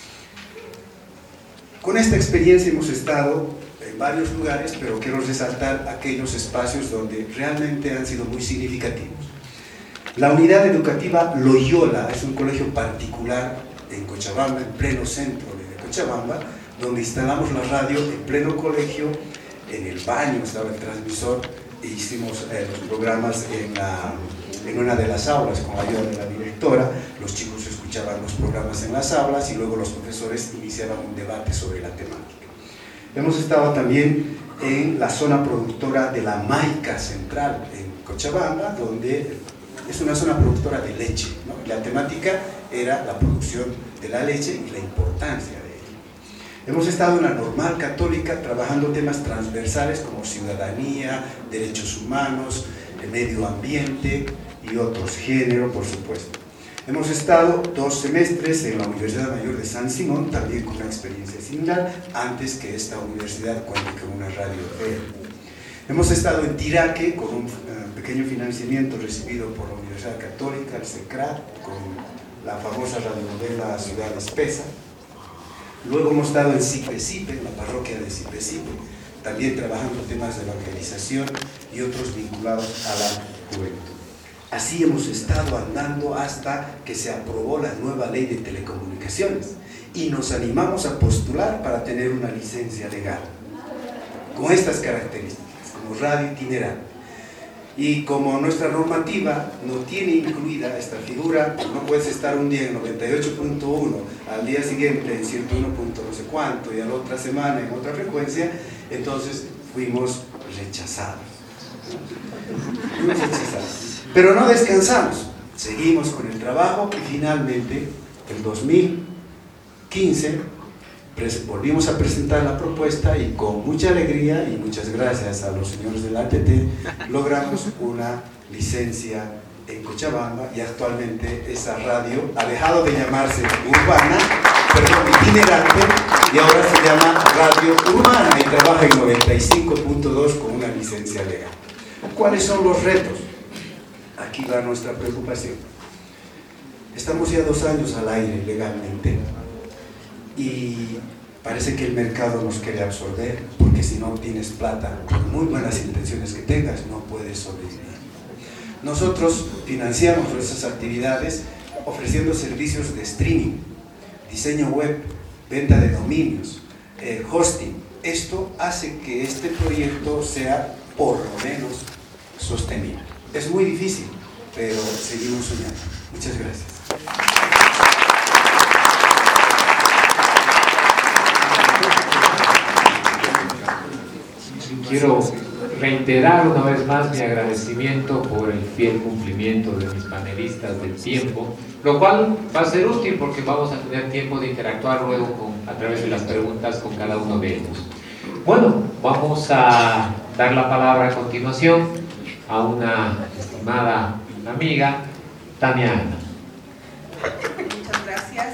Con esta experiencia hemos estado en varios lugares, pero quiero resaltar aquellos espacios donde realmente han sido muy significativos. La unidad educativa Loyola es un colegio particular en Cochabamba, en pleno centro de Cochabamba, donde instalamos la radio en pleno colegio, en el baño estaba el transmisor, e hicimos los programas en una de las aulas con la ayuda de la directora. Los chicos escuchaban los programas en las aulas y luego los profesores iniciaban un debate sobre la temática. Hemos estado también en la zona productora de la Maica Central en Cochabamba, donde es una zona productora de leche, ¿no? La temática era la producción de la leche y la importancia de ella. Hemos estado en la Normal Católica trabajando temas transversales como ciudadanía, derechos humanos, el medio ambiente y otros, género, por supuesto. Hemos estado 2 semestres en la Universidad Mayor de San Simón, también con una experiencia similar, antes que esta universidad cuente con una radio FM. Hemos estado en Tiraque con un pequeño financiamiento recibido por la Universidad Católica, el CECRAT, con la famosa radionovela Ciudad Espesa. Luego hemos estado en Cipecipe, en la parroquia de Cipecipe, también trabajando temas de evangelización y otros vinculados a la juventud. Así hemos estado andando hasta que se aprobó la nueva ley de telecomunicaciones y nos animamos a postular para tener una licencia legal con estas características, como radio itinerante. Y como nuestra normativa no tiene incluida esta figura, no puedes estar un día en 98.1, al día siguiente en 101. No sé cuánto y a la otra semana en otra frecuencia, entonces fuimos rechazados. Pero no descansamos, seguimos con el trabajo y finalmente en 2015 volvimos a presentar la propuesta y con mucha alegría y muchas gracias a los señores del ATT logramos una licencia en Cochabamba y actualmente esa radio ha dejado de llamarse itinerante y ahora se llama Radio Urbana y trabaja en 95.2 con una licencia legal. ¿Cuáles son los retos? Aquí va nuestra preocupación. Estamos ya 2 años al aire legalmente y parece que el mercado nos quiere absorber, porque si no tienes plata, por muy buenas intenciones que tengas, no puedes sobrevivir. Nosotros financiamos nuestras actividades ofreciendo servicios de streaming, diseño web, venta de dominios, hosting. Esto hace que este proyecto sea por lo menos sostenible. Es muy difícil, pero seguimos soñando. Muchas gracias. Quiero reiterar una vez más mi agradecimiento por el fiel cumplimiento de mis panelistas del tiempo, lo cual va a ser útil porque vamos a tener tiempo de interactuar luego a través de las preguntas con cada uno de ellos. Bueno, vamos a dar la palabra a continuación a una estimada amiga, Tania Ana. Muchas gracias.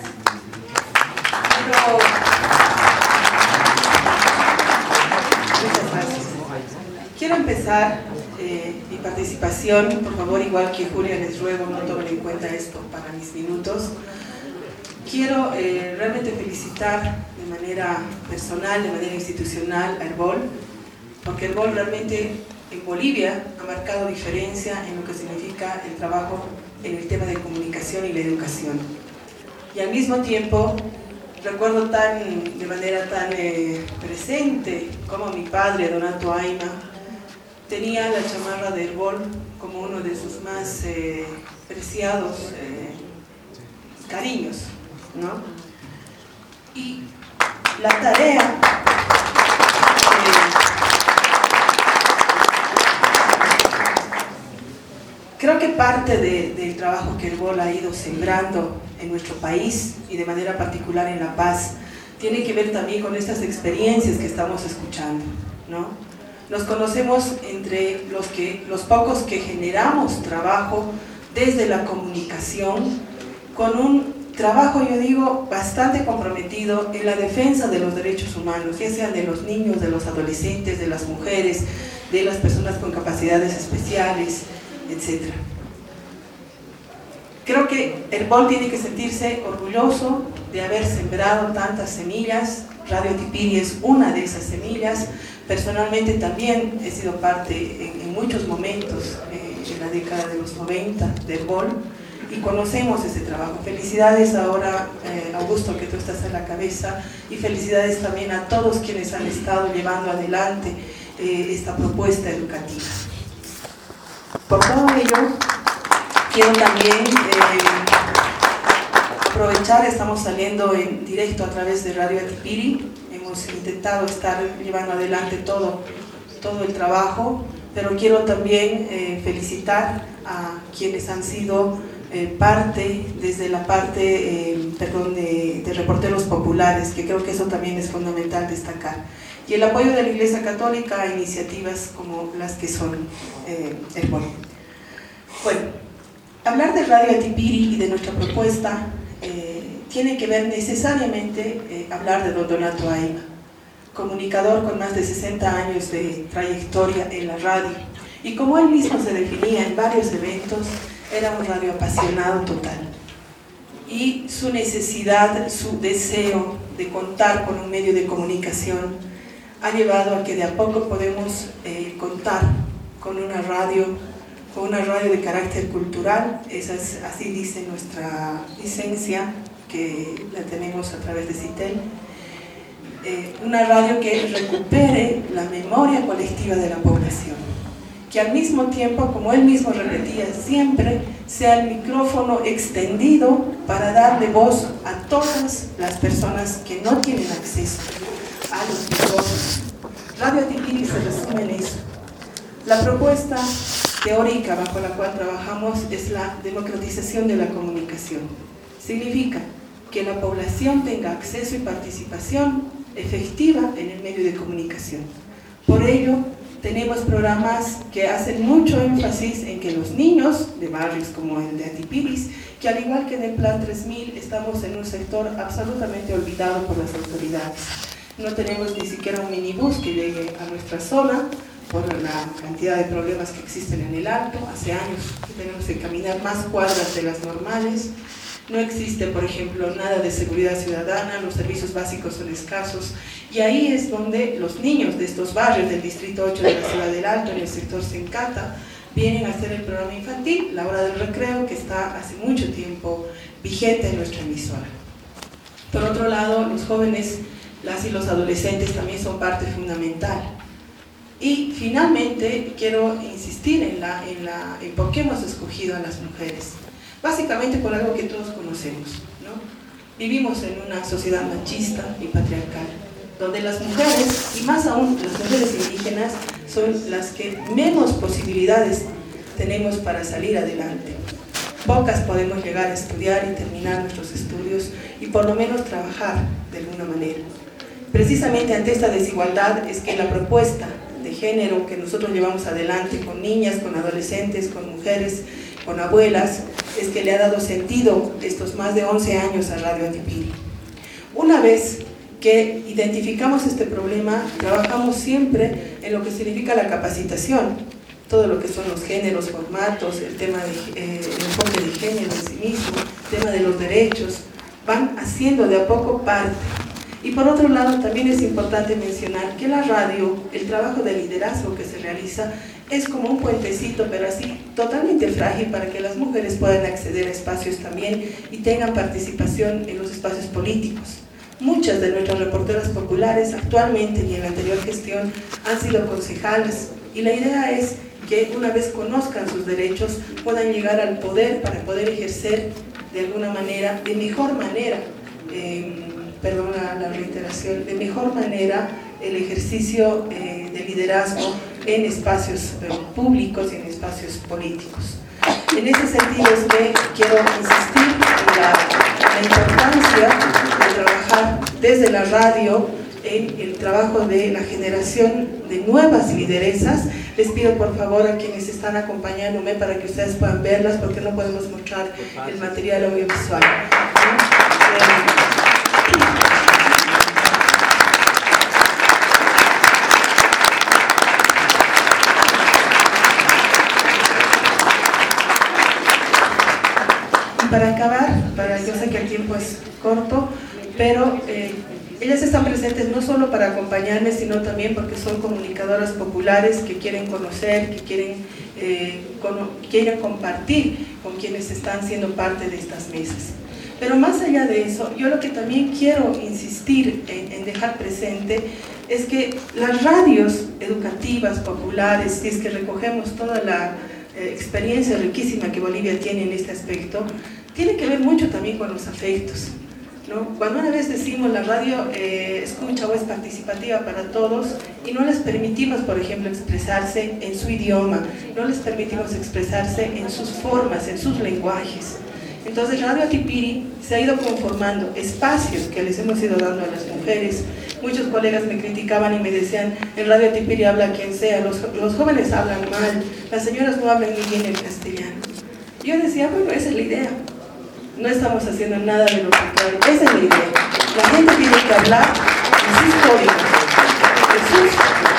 Quiero empezar mi participación, por favor, igual que Julia, les ruego no tomen en cuenta esto para mis minutos. Quiero realmente felicitar de manera personal, de manera institucional a Herbol, porque Herbol realmente en Bolivia ha marcado diferencia en lo que significa el trabajo en el tema de comunicación y la educación. Y al mismo tiempo, recuerdo de manera tan presente como mi padre, Donato Aima, tenía la chamarra de Herbol como uno de sus más preciados cariños, ¿no? Y la tarea creo que parte del trabajo que Herbol ha ido sembrando en nuestro país y de manera particular en La Paz tiene que ver también con estas experiencias que estamos escuchando, ¿no? Nos conocemos entre los pocos que generamos trabajo desde la comunicación, con un trabajo, yo digo, bastante comprometido en la defensa de los derechos humanos, ya sean de los niños, de los adolescentes, de las mujeres, de las personas con capacidades especiales, etc. Creo que Herbol tiene que sentirse orgulloso de haber sembrado tantas semillas. Radio Tipiri es una de esas semillas. Personalmente también he sido parte en muchos momentos en la década de los 90 de Herbol y conocemos ese trabajo. Felicidades ahora, Augusto, que tú estás en la cabeza, y felicidades también a todos quienes han estado llevando adelante esta propuesta educativa. Por todo ello, quiero también aprovechar, estamos saliendo en directo a través de Radio Tipiri. Hemos intentado estar llevando adelante todo el trabajo pero quiero también felicitar a quienes han sido parte, desde la parte de reporteros populares, que creo que eso también es fundamental destacar, y el apoyo de la Iglesia Católica a iniciativas como las que son el BOI. Bueno, hablar de Radio Atipiri y de nuestra propuesta tiene que ver necesariamente hablar de don Donato Ayma, comunicador con más de 60 años de trayectoria en la radio, y como él mismo se definía en varios eventos, era un radioapasionado total, y su necesidad, su deseo de contar con un medio de comunicación ha llevado a que de a poco podemos contar con una radio de carácter cultural. Así dice nuestra licencia, que la tenemos a través de CITEL, una radio que recupere la memoria colectiva de la población, que al mismo tiempo, como él mismo repetía siempre, sea el micrófono extendido para darle voz a todas las personas que no tienen acceso a los micrófonos. Radio Atipiri se resume en eso. La propuesta teórica bajo la cual trabajamos es la democratización de la comunicación. Significa que la población tenga acceso y participación efectiva en el medio de comunicación. Por ello, tenemos programas que hacen mucho énfasis en que los niños de barrios como el de Atipiris, que al igual que en el Plan 3000 estamos en un sector absolutamente olvidado por las autoridades. No tenemos ni siquiera un minibús que llegue a nuestra zona por la cantidad de problemas que existen en el Alto. Hace años que tenemos que caminar más cuadras de las normales. No existe, por ejemplo, nada de seguridad ciudadana, los servicios básicos son escasos, y ahí es donde los niños de estos barrios del Distrito 8 de la Ciudad del Alto, en el sector Sencata, vienen a hacer el programa infantil, La Hora del Recreo, que está hace mucho tiempo vigente en nuestra emisora. Por otro lado, los jóvenes, las y los adolescentes también son parte fundamental. Y finalmente quiero insistir en por qué hemos escogido a las mujeres. Básicamente por algo que todos conocemos, ¿no? Vivimos en una sociedad machista y patriarcal, donde las mujeres, y más aún las mujeres indígenas, son las que menos posibilidades tenemos para salir adelante. Pocas podemos llegar a estudiar y terminar nuestros estudios y por lo menos trabajar de alguna manera. Precisamente ante esta desigualdad es que la propuesta de género que nosotros llevamos adelante con niñas, con adolescentes, con mujeres, con abuelas, es que le ha dado sentido estos más de 11 años a Radio Atipiri. Una vez que identificamos este problema, trabajamos siempre en lo que significa la capacitación, todo lo que son los géneros, formatos, el tema del enfoque de género en sí mismo, el tema de los derechos, van haciendo de a poco parte. Y por otro lado, también es importante mencionar que la radio, el trabajo de liderazgo que se realiza, es como un puentecito, pero así totalmente frágil, para que las mujeres puedan acceder a espacios también y tengan participación en los espacios políticos. Muchas de nuestras reporteras populares actualmente y en la anterior gestión han sido concejales, y la idea es que una vez conozcan sus derechos puedan llegar al poder para poder ejercer de alguna manera, de mejor manera, perdona la reiteración, de mejor manera el ejercicio de liderazgo en espacios públicos y en espacios políticos. En ese sentido es que quiero insistir en la importancia de trabajar desde la radio en el trabajo de la generación de nuevas lideresas. Les pido por favor a quienes están acompañándome para que ustedes puedan verlas, porque no podemos mostrar el material audiovisual. Para acabar, yo sé que el tiempo es corto, pero ellas están presentes no solo para acompañarme, sino también porque son comunicadoras populares que quieren conocer, que quieren compartir con quienes están siendo parte de estas mesas. Pero más allá de eso, yo lo que también quiero insistir en dejar presente es que las radios educativas, populares, si es que recogemos toda la experiencia riquísima que Bolivia tiene en este aspecto, tiene que ver mucho también con los afectos. ¿no? Cuando una vez decimos la radio escucha o es participativa para todos y no les permitimos, por ejemplo, expresarse en su idioma, no les permitimos expresarse en sus formas, en sus lenguajes. Entonces Radio Atipiri se ha ido conformando espacios que les hemos ido dando a las mujeres. Muchos colegas me criticaban y me decían, en Radio Atipiri habla quien sea, los jóvenes hablan mal, las señoras no hablan ni bien el castellano. Yo decía, bueno, esa es la idea. No estamos haciendo nada de lo contrario, esa es la idea. La gente tiene que hablar en sus códigos,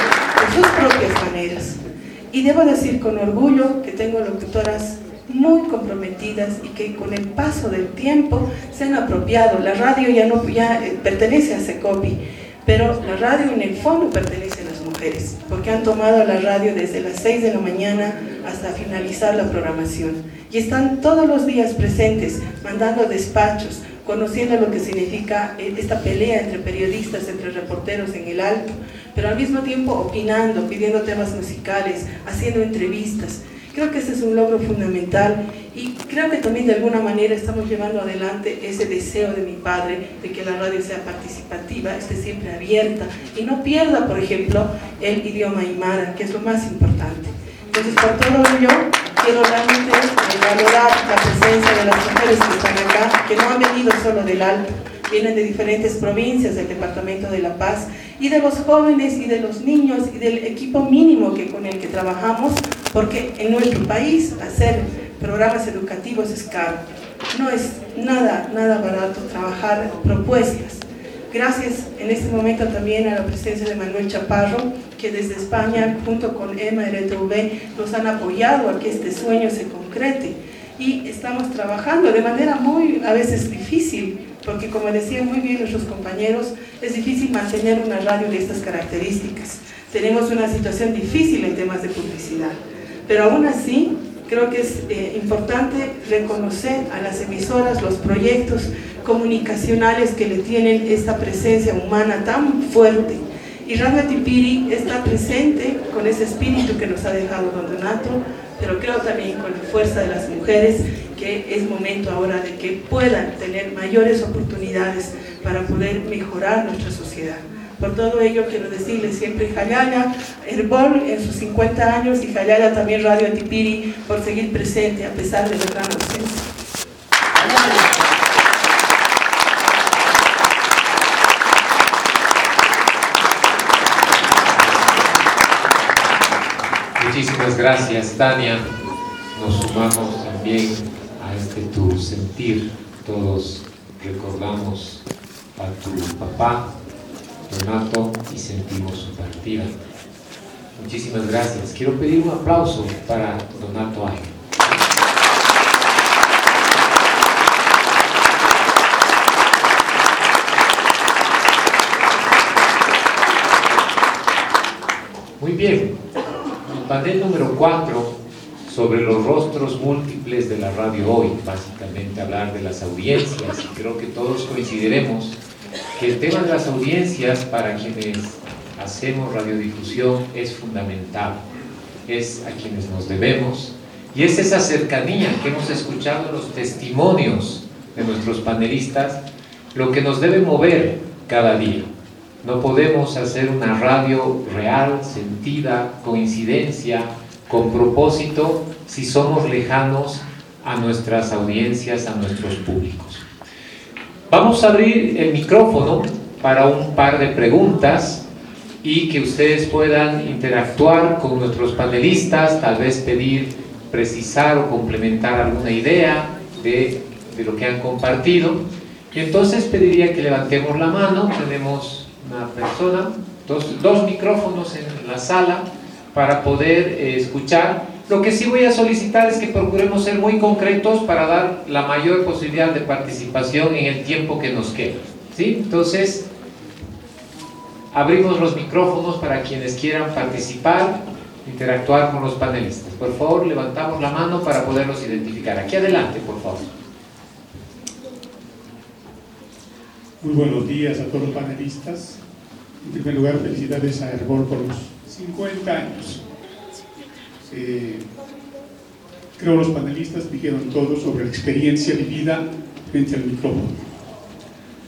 de sus propias maneras. Y debo decir con orgullo que tengo locutoras muy comprometidas y que con el paso del tiempo se han apropiado. La radio ya pertenece a Secopi, pero la radio en el fondo pertenece a las mujeres, porque han tomado la radio desde las 6 de la mañana hasta finalizar la programación. Y están todos los días presentes, mandando despachos, conociendo lo que significa esta pelea entre periodistas, entre reporteros en el Alto, pero al mismo tiempo opinando, pidiendo temas musicales, haciendo entrevistas. Creo que ese es un logro fundamental y creo que también de alguna manera estamos llevando adelante ese deseo de mi padre de que la radio sea participativa, esté siempre abierta y no pierda, por ejemplo, el idioma aymara, que es lo más importante. Entonces, por todo ello, quiero realmente valorar la presencia de las mujeres que están acá, que no han venido solo del Alto, vienen de diferentes provincias del Departamento de La Paz, y de los jóvenes y de los niños y del equipo mínimo con el que trabajamos, porque en nuestro país hacer programas educativos es caro. No es nada barato trabajar propuestas. Gracias en este momento también a la presencia de Manuel Chaparro, que desde España, junto con EMA RTV, nos han apoyado a que este sueño se concrete. Y estamos trabajando de manera muy, a veces difícil, porque como decían muy bien nuestros compañeros, es difícil mantener una radio de estas características. Tenemos una situación difícil en temas de publicidad, pero aún así creo que es importante reconocer a las emisoras los proyectos comunicacionales que le tienen esta presencia humana tan fuerte. Y Radio Atipiri está presente con ese espíritu que nos ha dejado Don Donato, pero creo también con la fuerza de las mujeres, que es momento ahora de que puedan tener mayores oportunidades para poder mejorar nuestra sociedad. Por todo ello quiero decirles siempre Jayaya, Herbol en sus 50 años y Jayaya también Radio Atipiri por seguir presente a pesar de la gran ausencia. Muchísimas gracias, Tania. Nos sumamos también a tu sentir. Todos recordamos a tu papá, Donato, y sentimos su partida. Muchísimas gracias. Quiero pedir un aplauso para Donato Ángel. Muy bien. El panel número 4 sobre los rostros múltiples de la radio hoy, básicamente hablar de las audiencias, y creo que todos coincidiremos que el tema de las audiencias para quienes hacemos radiodifusión es fundamental, es a quienes nos debemos, y es esa cercanía que hemos escuchado en los testimonios de nuestros panelistas, lo que nos debe mover cada día. No podemos hacer una radio real, sentida, con incidencia, con propósito, si somos lejanos a nuestras audiencias, a nuestros públicos. Vamos a abrir el micrófono para un par de preguntas y que ustedes puedan interactuar con nuestros panelistas, tal vez pedir, precisar o complementar alguna idea de lo que han compartido. Y entonces pediría que levantemos la mano. Tenemos una persona, dos micrófonos en la sala para poder escuchar. Lo que sí voy a solicitar es que procuremos ser muy concretos para dar la mayor posibilidad de participación en el tiempo que nos queda, ¿sí? Entonces, abrimos los micrófonos para quienes quieran participar, interactuar con los panelistas. Por favor, levantamos la mano para poderlos identificar. Aquí adelante, por favor. Muy buenos días a todos los panelistas. En primer lugar, felicidades a Herbol por los 50 años. Creo los panelistas dijeron todo sobre la experiencia vivida frente al micrófono.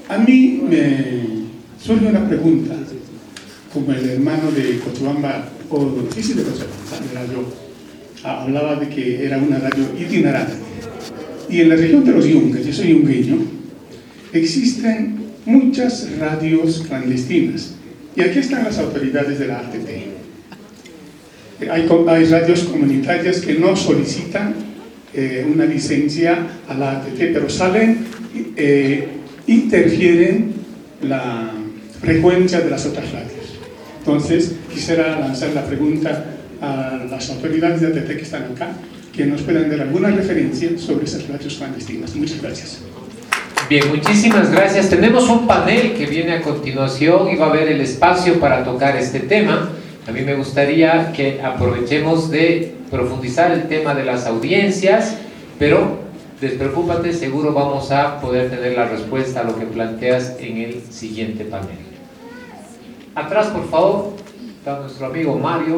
A mí me surge una pregunta, como el hermano de Cochabamba, o sí, de Cochabamba, de radio, hablaba de que era una radio itinerante. Y en la región de los Yungas, yo soy yungueño, existen muchas radios clandestinas. Y aquí están las autoridades de la ATT. Hay radios comunitarias que no solicitan una licencia a la ATT, pero salen, interfieren la frecuencia de las otras radios. Entonces, quisiera lanzar la pregunta a las autoridades de ATT que están acá, que nos puedan dar alguna referencia sobre esas radios clandestinas. Muchas gracias. Bien, muchísimas gracias. Tenemos un panel que viene a continuación y va a haber el espacio para tocar este tema. A mí me gustaría que aprovechemos de profundizar el tema de las audiencias, pero despreocúpate, seguro vamos a poder tener la respuesta a lo que planteas en el siguiente panel. Atrás, por favor, está nuestro amigo Mario.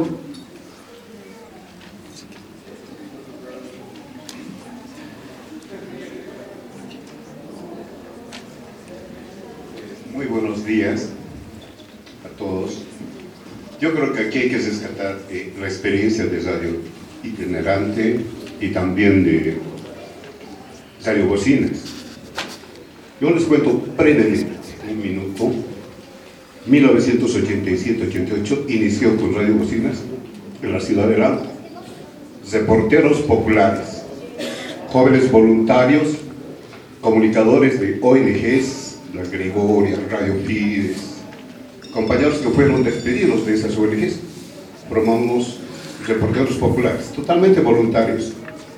Muy buenos días a todos. Yo creo que aquí hay que rescatar la experiencia de radio itinerante y también de radio bocinas. Yo les cuento brevemente, un minuto. 1987-88 inició con radio bocinas en la ciudad del Alto. Reporteros populares, jóvenes voluntarios, comunicadores de ONGs, la Gregoria, Radio Fides, compañeros que fueron despedidos de esas ONGs, formamos reporteros populares, totalmente voluntarios,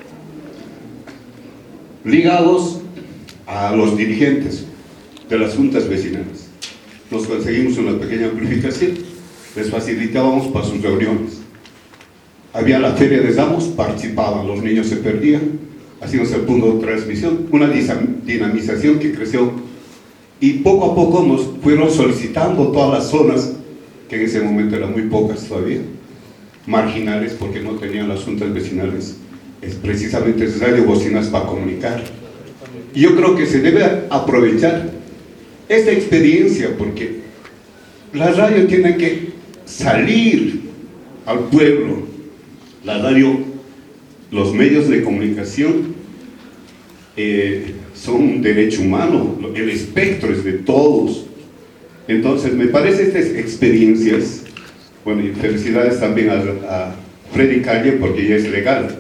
ligados a los dirigentes de las juntas vecinales. Nos conseguimos una pequeña amplificación, les facilitábamos para sus reuniones. Había la feria de Damos, participaban, los niños se perdían, hacíamos el punto de transmisión, una dinamización que creció y poco a poco nos fueron solicitando todas las zonas, que en ese momento eran muy pocas todavía, marginales porque no tenían las juntas vecinales, es precisamente radio bocinas para comunicar. Y yo creo que se debe aprovechar esta experiencia porque la radio tiene que salir al pueblo. La radio, los medios de comunicación son un derecho humano, el espectro es de todos. Entonces me parece estas experiencias, bueno, y felicidades también a Freddy Calle porque ya es legal.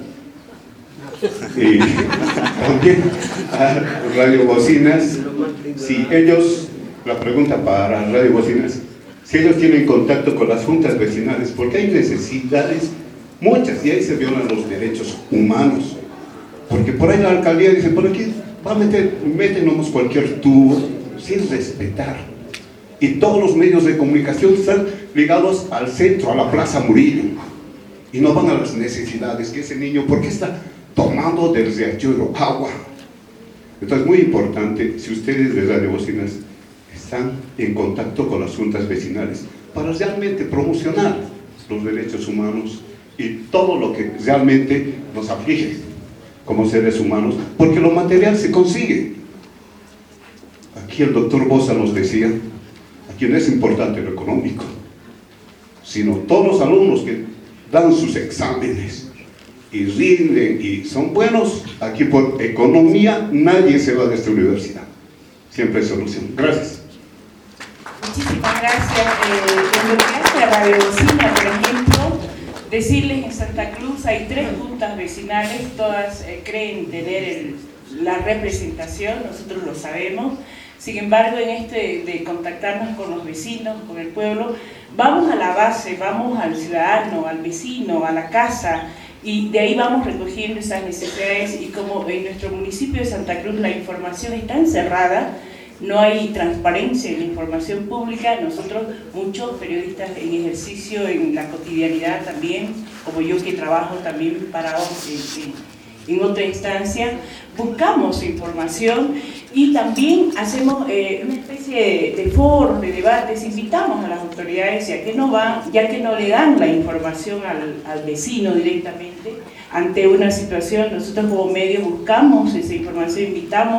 Y también a Radio Bocinas, si ellos, la pregunta para Radio Bocinas, si ellos tienen contacto con las juntas vecinales, porque hay necesidades, muchas, y ahí se violan los derechos humanos, porque por ahí la alcaldía dice, por aquí va a métenos cualquier tubo, sin respetar, y todos los medios de comunicación están ligados al centro, a la Plaza Murillo, y no van a las necesidades que ese niño, ¿por qué está tomando del riachuelo agua? Entonces, muy importante, si ustedes de Radio Bocinas están en contacto con las juntas vecinales para realmente promocionar los derechos humanos y todo lo que realmente nos aflige como seres humanos, porque lo material se consigue. Aquí el doctor Bosa nos decía, aquí no es importante lo económico, sino todos los alumnos que dan sus exámenes y rinden y son buenos, aquí por economía nadie se va de esta universidad, siempre hay solución. Gracias. Muchísimas gracias. En lo que hace a Radio Bocina, por ejemplo, decirles en Santa Cruz hay 3 juntas vecinales, todas creen tener la representación, nosotros lo sabemos. Sin embargo, en este de contactarnos con los vecinos, con el pueblo, vamos a la base, vamos al ciudadano, al vecino, a la casa, y de ahí vamos recogiendo esas necesidades. Y como en nuestro municipio de Santa Cruz la información está encerrada, no hay transparencia en la información pública, nosotros, muchos periodistas en ejercicio, en la cotidianidad también, como yo que trabajo también parado en otra instancia, buscamos información y también hacemos una especie de foros, de debates, invitamos a las autoridades, ya que no le dan la información al vecino directamente ante una situación. Nosotros como medio buscamos esa información, invitamos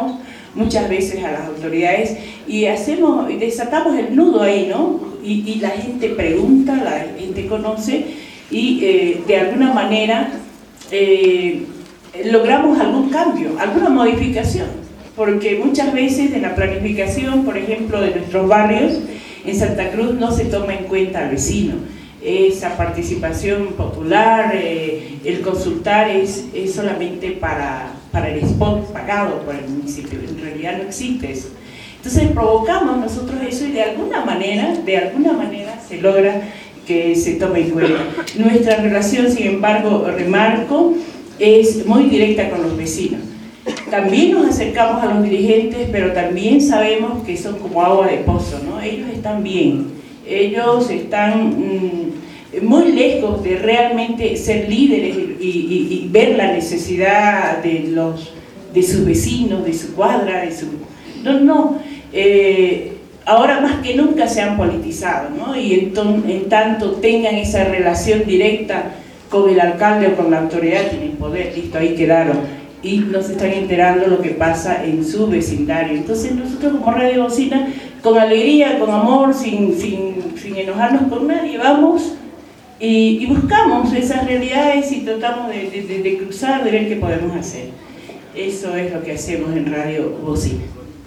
muchas veces a las autoridades y desatamos el nudo ahí, ¿no? Y la gente pregunta, la gente conoce y de alguna manera logramos algún cambio, alguna modificación, porque muchas veces en la planificación, por ejemplo, de nuestros barrios, en Santa Cruz no se toma en cuenta al vecino. Esa participación popular, el consultar es solamente para el spot pagado por el municipio, en realidad no existe eso. Entonces provocamos nosotros eso y de alguna manera se logra que se tome en cuenta. Nuestra relación, sin embargo, remarco, es muy directa con los vecinos. También nos acercamos a los dirigentes, pero también sabemos que son como agua de pozo, ¿no? Ellos están bien, ellos están muy lejos de realmente ser líderes y ver la necesidad de sus vecinos, de su cuadra, ahora más que nunca se han politizado, ¿no? Y en tanto tengan esa relación directa con el alcalde o con la autoridad, tienen poder, listo, ahí quedaron. Y no se están enterando lo que pasa en su vecindario. Entonces nosotros como Radio Bocina, con alegría, con amor, sin enojarnos con nadie, vamos y buscamos esas realidades y tratamos de cruzar, de ver qué podemos hacer. Eso es lo que hacemos en Radio Bocina.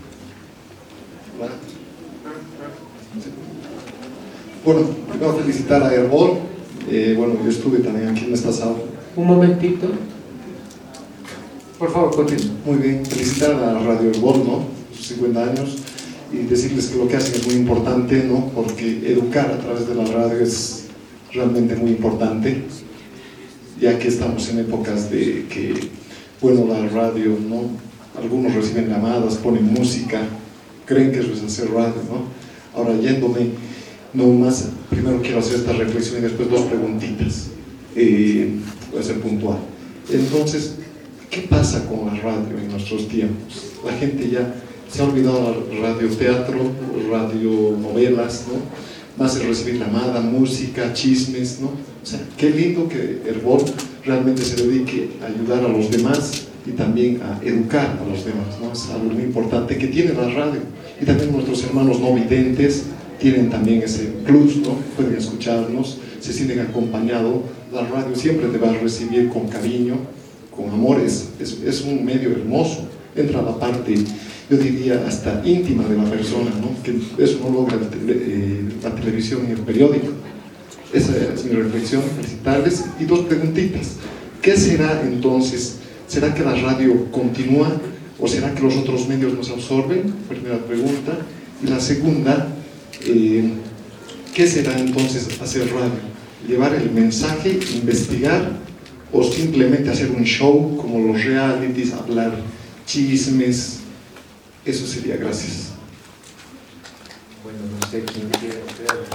Bueno, primero felicitar a Herbol. Bueno, yo estuve también aquí el mes pasado. Un momentito. Por favor, continúe. Muy bien, felicitar a Radio Herbol, ¿no? Sus 50 años, y decirles que lo que hacen es muy importante, ¿no? Porque educar a través de la radio es realmente muy importante, ya que estamos en épocas de que, bueno, la radio, ¿no? Algunos reciben llamadas, ponen música, creen que eso es hacer radio, ¿no? Ahora, yéndome, no más, primero quiero hacer esta reflexión y después dos preguntitas. Voy a ser puntual. Entonces, ¿qué pasa con la radio en nuestros tiempos? La gente ya se ha olvidado del radioteatro, radionovelas, ¿no? Más el recibir llamada, música, chismes, ¿no? O sea, qué lindo que Herbol realmente se dedique a ayudar a los demás y también a educar a los demás, ¿no? Es algo muy importante que tiene la radio. Y también nuestros hermanos no videntes tienen también ese plus, ¿no? Pueden escucharnos, se sienten acompañados. La radio siempre te va a recibir con cariño, con amor, es un medio hermoso, entra a la parte, yo diría, hasta íntima de la persona, ¿no? Que eso no logra la televisión y el periódico. Esa es mi reflexión, felicitarles. Y dos preguntitas. ¿Qué será entonces? ¿Será que la radio continúa o será que los otros medios nos absorben? Primera pregunta. Y la segunda, ¿qué será entonces hacer radio? ¿Llevar el mensaje, investigar, o simplemente hacer un show como los realities, hablar chismes? Eso sería. Gracias. Bueno, no sé quién quiere hacer.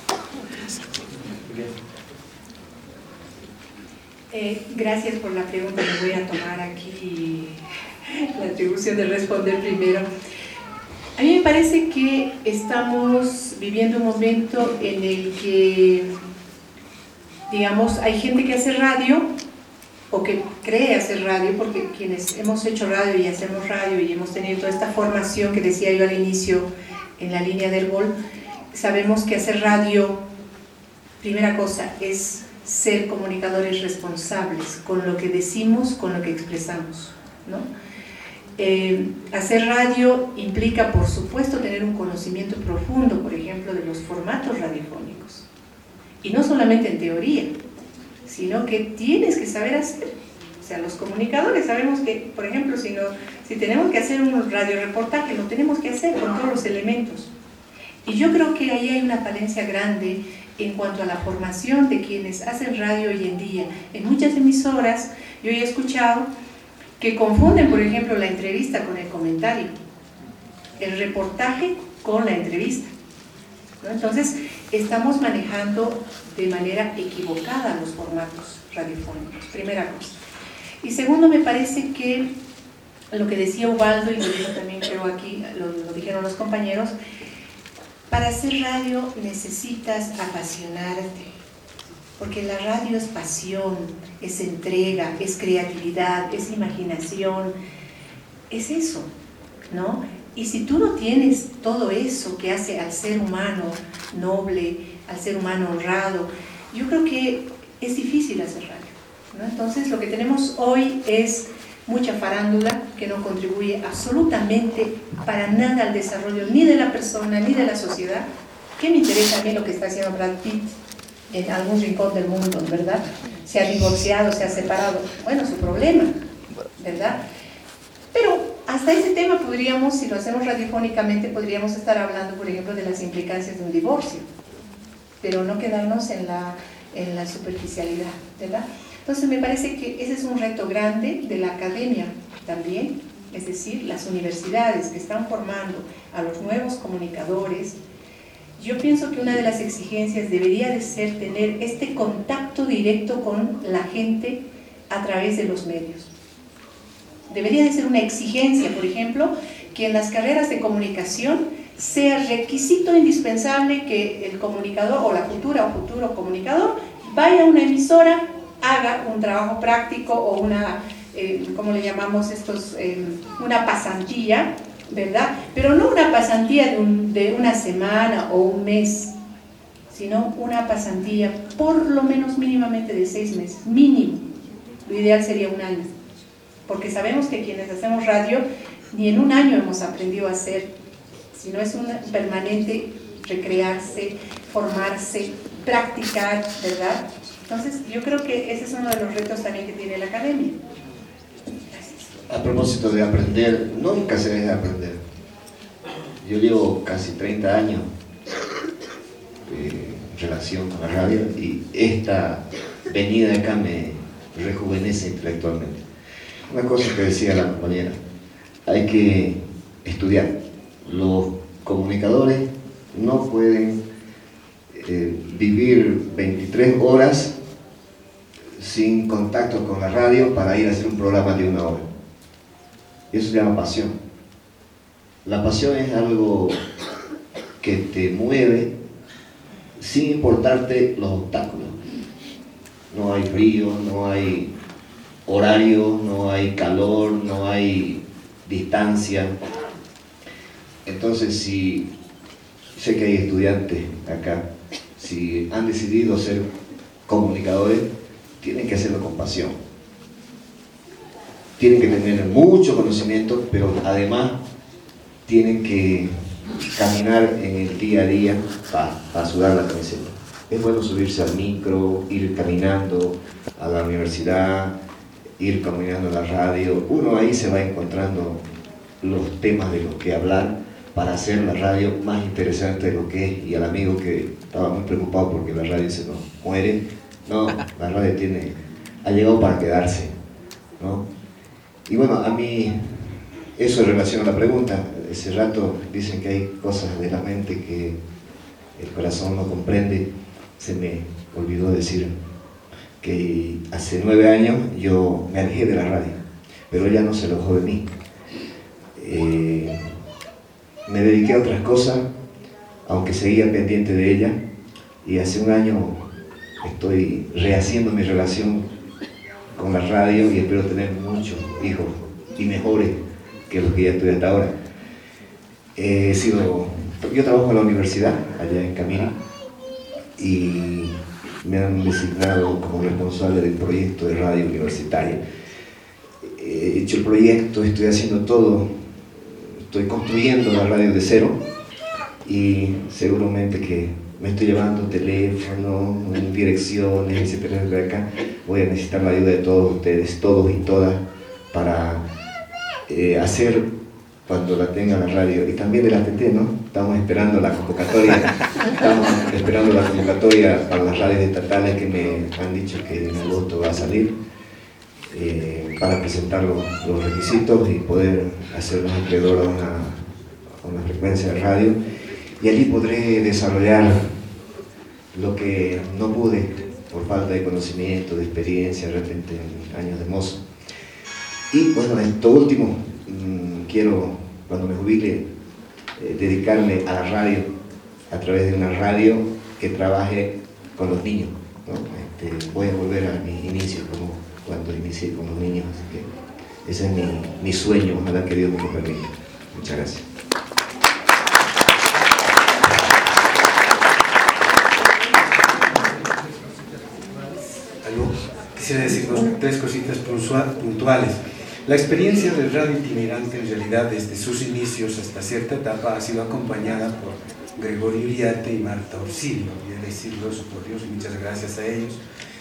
Gracias por la pregunta. Me voy a tomar aquí la atribución de responder primero. A mí me parece que estamos viviendo un momento en el que, digamos, hay gente que hace radio o que cree hacer radio, porque quienes hemos hecho radio y hacemos radio y hemos tenido toda esta formación que decía yo al inicio en la línea del Herbol, sabemos que hacer radio, primera cosa, es ser comunicadores responsables con lo que decimos, con lo que expresamos, ¿no? Hacer radio implica, por supuesto, tener un conocimiento profundo, por ejemplo, de los formatos radiofónicos, y no solamente en teoría, sino que tienes que saber hacer. O sea, los comunicadores sabemos que, por ejemplo, si tenemos que hacer un radioreportaje, lo tenemos que hacer con todos los elementos. Y yo creo que ahí hay una falencia grande en cuanto a la formación de quienes hacen radio hoy en día. En muchas emisoras yo he escuchado que confunden, por ejemplo, la entrevista con el comentario, el reportaje con la entrevista, ¿no? Entonces, estamos manejando de manera equivocada los formatos radiofónicos, primera cosa. Y segundo, me parece que lo que decía Ubaldo, y lo digo también creo aquí, lo dijeron los compañeros, para hacer radio necesitas apasionarte, porque la radio es pasión, es entrega, es creatividad, es imaginación, es eso. ¿no? Y si tú no tienes todo eso que hace al ser humano noble, al ser humano honrado, yo creo que es difícil hacer radio, ¿no? Entonces lo que tenemos hoy es mucha farándula que no contribuye absolutamente para nada al desarrollo ni de la persona ni de la sociedad. ¿Qué me interesa a mí lo que está haciendo Brad Pitt en algún rincón del mundo, ¿verdad? Se ha divorciado, se ha separado, bueno, su problema, ¿verdad? Pero hasta ese tema podríamos, si lo hacemos radiofónicamente, podríamos estar hablando, por ejemplo, de las implicancias de un divorcio, pero no quedarnos en la superficialidad, ¿verdad? Entonces me parece que ese es un reto grande de la academia también, es decir, las universidades que están formando a los nuevos comunicadores. Yo pienso que una de las exigencias debería de ser tener este contacto directo con la gente a través de los medios. Debería de ser una exigencia, por ejemplo, que en las carreras de comunicación sea requisito indispensable que el comunicador o la futura o futuro comunicador vaya a una emisora, haga un trabajo práctico o una, ¿cómo le llamamos estos? Una pasantía, ¿verdad? Pero no una pasantía de una semana o un mes, sino una pasantía por lo menos mínimamente de 6 meses, mínimo. Lo ideal sería 1 año, porque sabemos que quienes hacemos radio ni en 1 año hemos aprendido a hacer, sino es un permanente recrearse, formarse, practicar, ¿verdad? Entonces yo creo que ese es uno de los retos también que tiene la academia. A propósito de aprender, nunca se deja de aprender. Yo llevo casi 30 años de relación con la radio y esta venida acá me rejuvenece intelectualmente. Una cosa que decía la compañera, hay que estudiar. Los comunicadores no pueden vivir 23 horas sin contacto con la radio para ir a hacer un programa de 1 hora. Eso se llama pasión. La pasión es algo que te mueve sin importarte los obstáculos. No hay frío, no hay horario, no hay calor, no hay distancia. Entonces, si sé que hay estudiantes acá, si han decidido ser comunicadores, tienen que hacerlo con pasión. Tienen que tener mucho conocimiento, pero además tienen que caminar en el día a día para sudar la camiseta. Es bueno subirse al micro, ir caminando a la universidad, ir caminando a la radio. Uno ahí se va encontrando los temas de los que hablar para hacer la radio más interesante de lo que es. Y al amigo que estaba muy preocupado porque la radio se nos muere, no, la radio ha llegado para quedarse, ¿no? Y bueno, a mí, eso en relación a la pregunta, ese rato dicen que hay cosas de la mente que el corazón no comprende. Se me olvidó decir que hace 9 años yo me alejé de la radio, pero ella no se alejó de mí. Me dediqué a otras cosas, aunque seguía pendiente de ella, y hace 1 año estoy rehaciendo mi relación con la radio y espero tener muchos hijos y mejores que los que ya tuve hasta ahora. Yo trabajo en la universidad, allá en Camino, y me han designado como responsable del proyecto de radio universitaria. He hecho el proyecto, estoy haciendo todo, estoy construyendo la radio de cero y seguramente que me estoy llevando teléfono, direcciones, etcétera, de acá. Voy a necesitar la ayuda de todos ustedes, todos y todas, para hacer cuando la tenga la radio, y también de la TT, ¿no? Estamos esperando la convocatoria para las radios estatales que me han dicho que en agosto va a salir, para presentar los requisitos y poder hacernos acreedor a una frecuencia de radio, y allí podré desarrollar lo que no pude por falta de conocimiento, de experiencia, de repente en años de mozo. Y bueno, esto último, quiero, cuando me jubile, dedicarme a la radio, a través de una radio que trabaje con los niños, ¿no? Voy a volver a mi inicio, como cuando inicié con los niños, así que ese es mi sueño, ojalá que Dios me lo permita. Muchas gracias. Quisiera decir tres cositas puntuales. La experiencia del radio itinerante, en realidad, desde sus inicios hasta cierta etapa, ha sido acompañada por Gregorio Uriarte y Marta Orsillo, y he decirlos por Dios, y muchas gracias a ellos.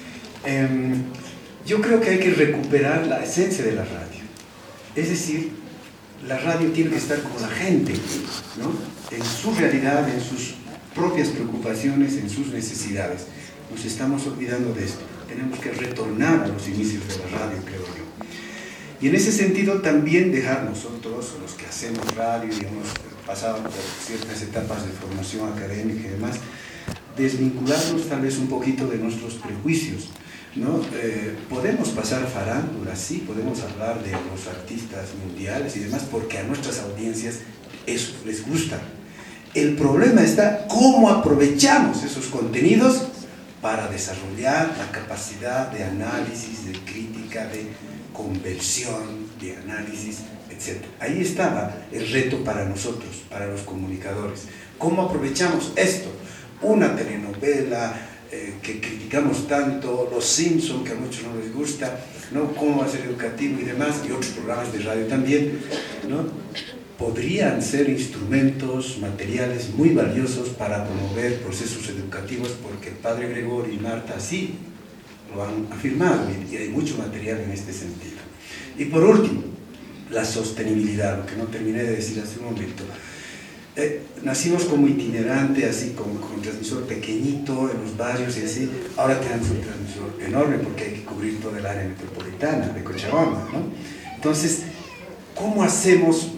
Yo creo que hay que recuperar la esencia de la radio. Es decir, la radio tiene que estar con la gente, ¿no? En su realidad, en sus propias preocupaciones, en sus necesidades. Nos estamos olvidando de esto. Tenemos que retornar a los inicios de la radio, creo yo. Y en ese sentido también dejar nosotros, los que hacemos radio y hemos pasado por ciertas etapas de formación académica y demás, desvincularnos tal vez un poquito de nuestros prejuicios, ¿no? Podemos pasar farándula, sí, podemos hablar de los artistas mundiales y demás, porque a nuestras audiencias eso les gusta. El problema está cómo aprovechamos esos contenidos para desarrollar la capacidad de análisis, de crítica, de conversión, de análisis, etc. Ahí estaba el reto para nosotros, para los comunicadores. ¿Cómo aprovechamos esto? Una telenovela que criticamos tanto, Los Simpson, que a muchos no les gusta, ¿no? Cómo va a ser educativo y demás, y otros programas de radio también, ¿no? Podrían ser instrumentos materiales muy valiosos para promover procesos educativos, porque el padre Gregorio y Marta así lo han afirmado, y hay mucho material en este sentido. Y por último, la sostenibilidad, lo que no terminé de decir hace un momento. Nacimos como itinerante, así con transmisor pequeñito en los barrios y así. Ahora tenemos un transmisor enorme porque hay que cubrir toda el área metropolitana de Cochabamba, ¿no? Entonces, ¿cómo hacemos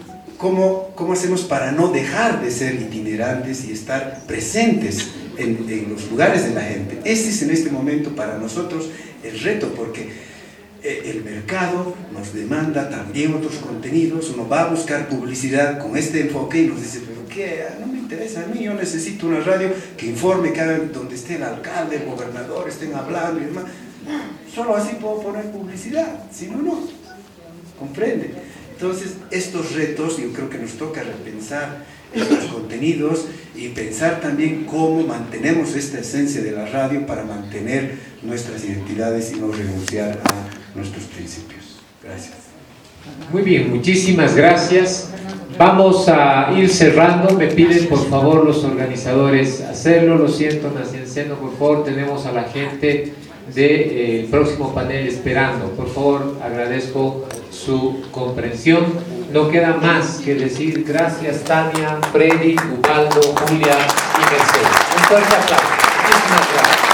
para no dejar de ser itinerantes y estar presentes en los lugares de la gente? Ese es en este momento para nosotros el reto, porque el mercado nos demanda también otros contenidos. Uno va a buscar publicidad con este enfoque y nos dice, pero ¿qué? No me interesa a mí, yo necesito una radio que informe, que hagan donde esté el alcalde, el gobernador, estén hablando y demás. Solo así puedo poner publicidad, si no, no. ¿Comprende? Entonces, estos retos yo creo que nos toca repensar estos contenidos y pensar también cómo mantenemos esta esencia de la radio para mantener nuestras identidades y no renunciar a nuestros principios. Gracias. Muy bien, muchísimas gracias. Vamos a ir cerrando. Me piden por favor los organizadores hacerlo. Lo siento, Nacianceno, por favor, tenemos a la gente del próximo panel esperando. Por favor, agradezco su comprensión. No queda más que decir gracias, Tania, Freddy, Ubaldo, Julia y Mercedes. Un fuerte aplauso. Muchísimas gracias.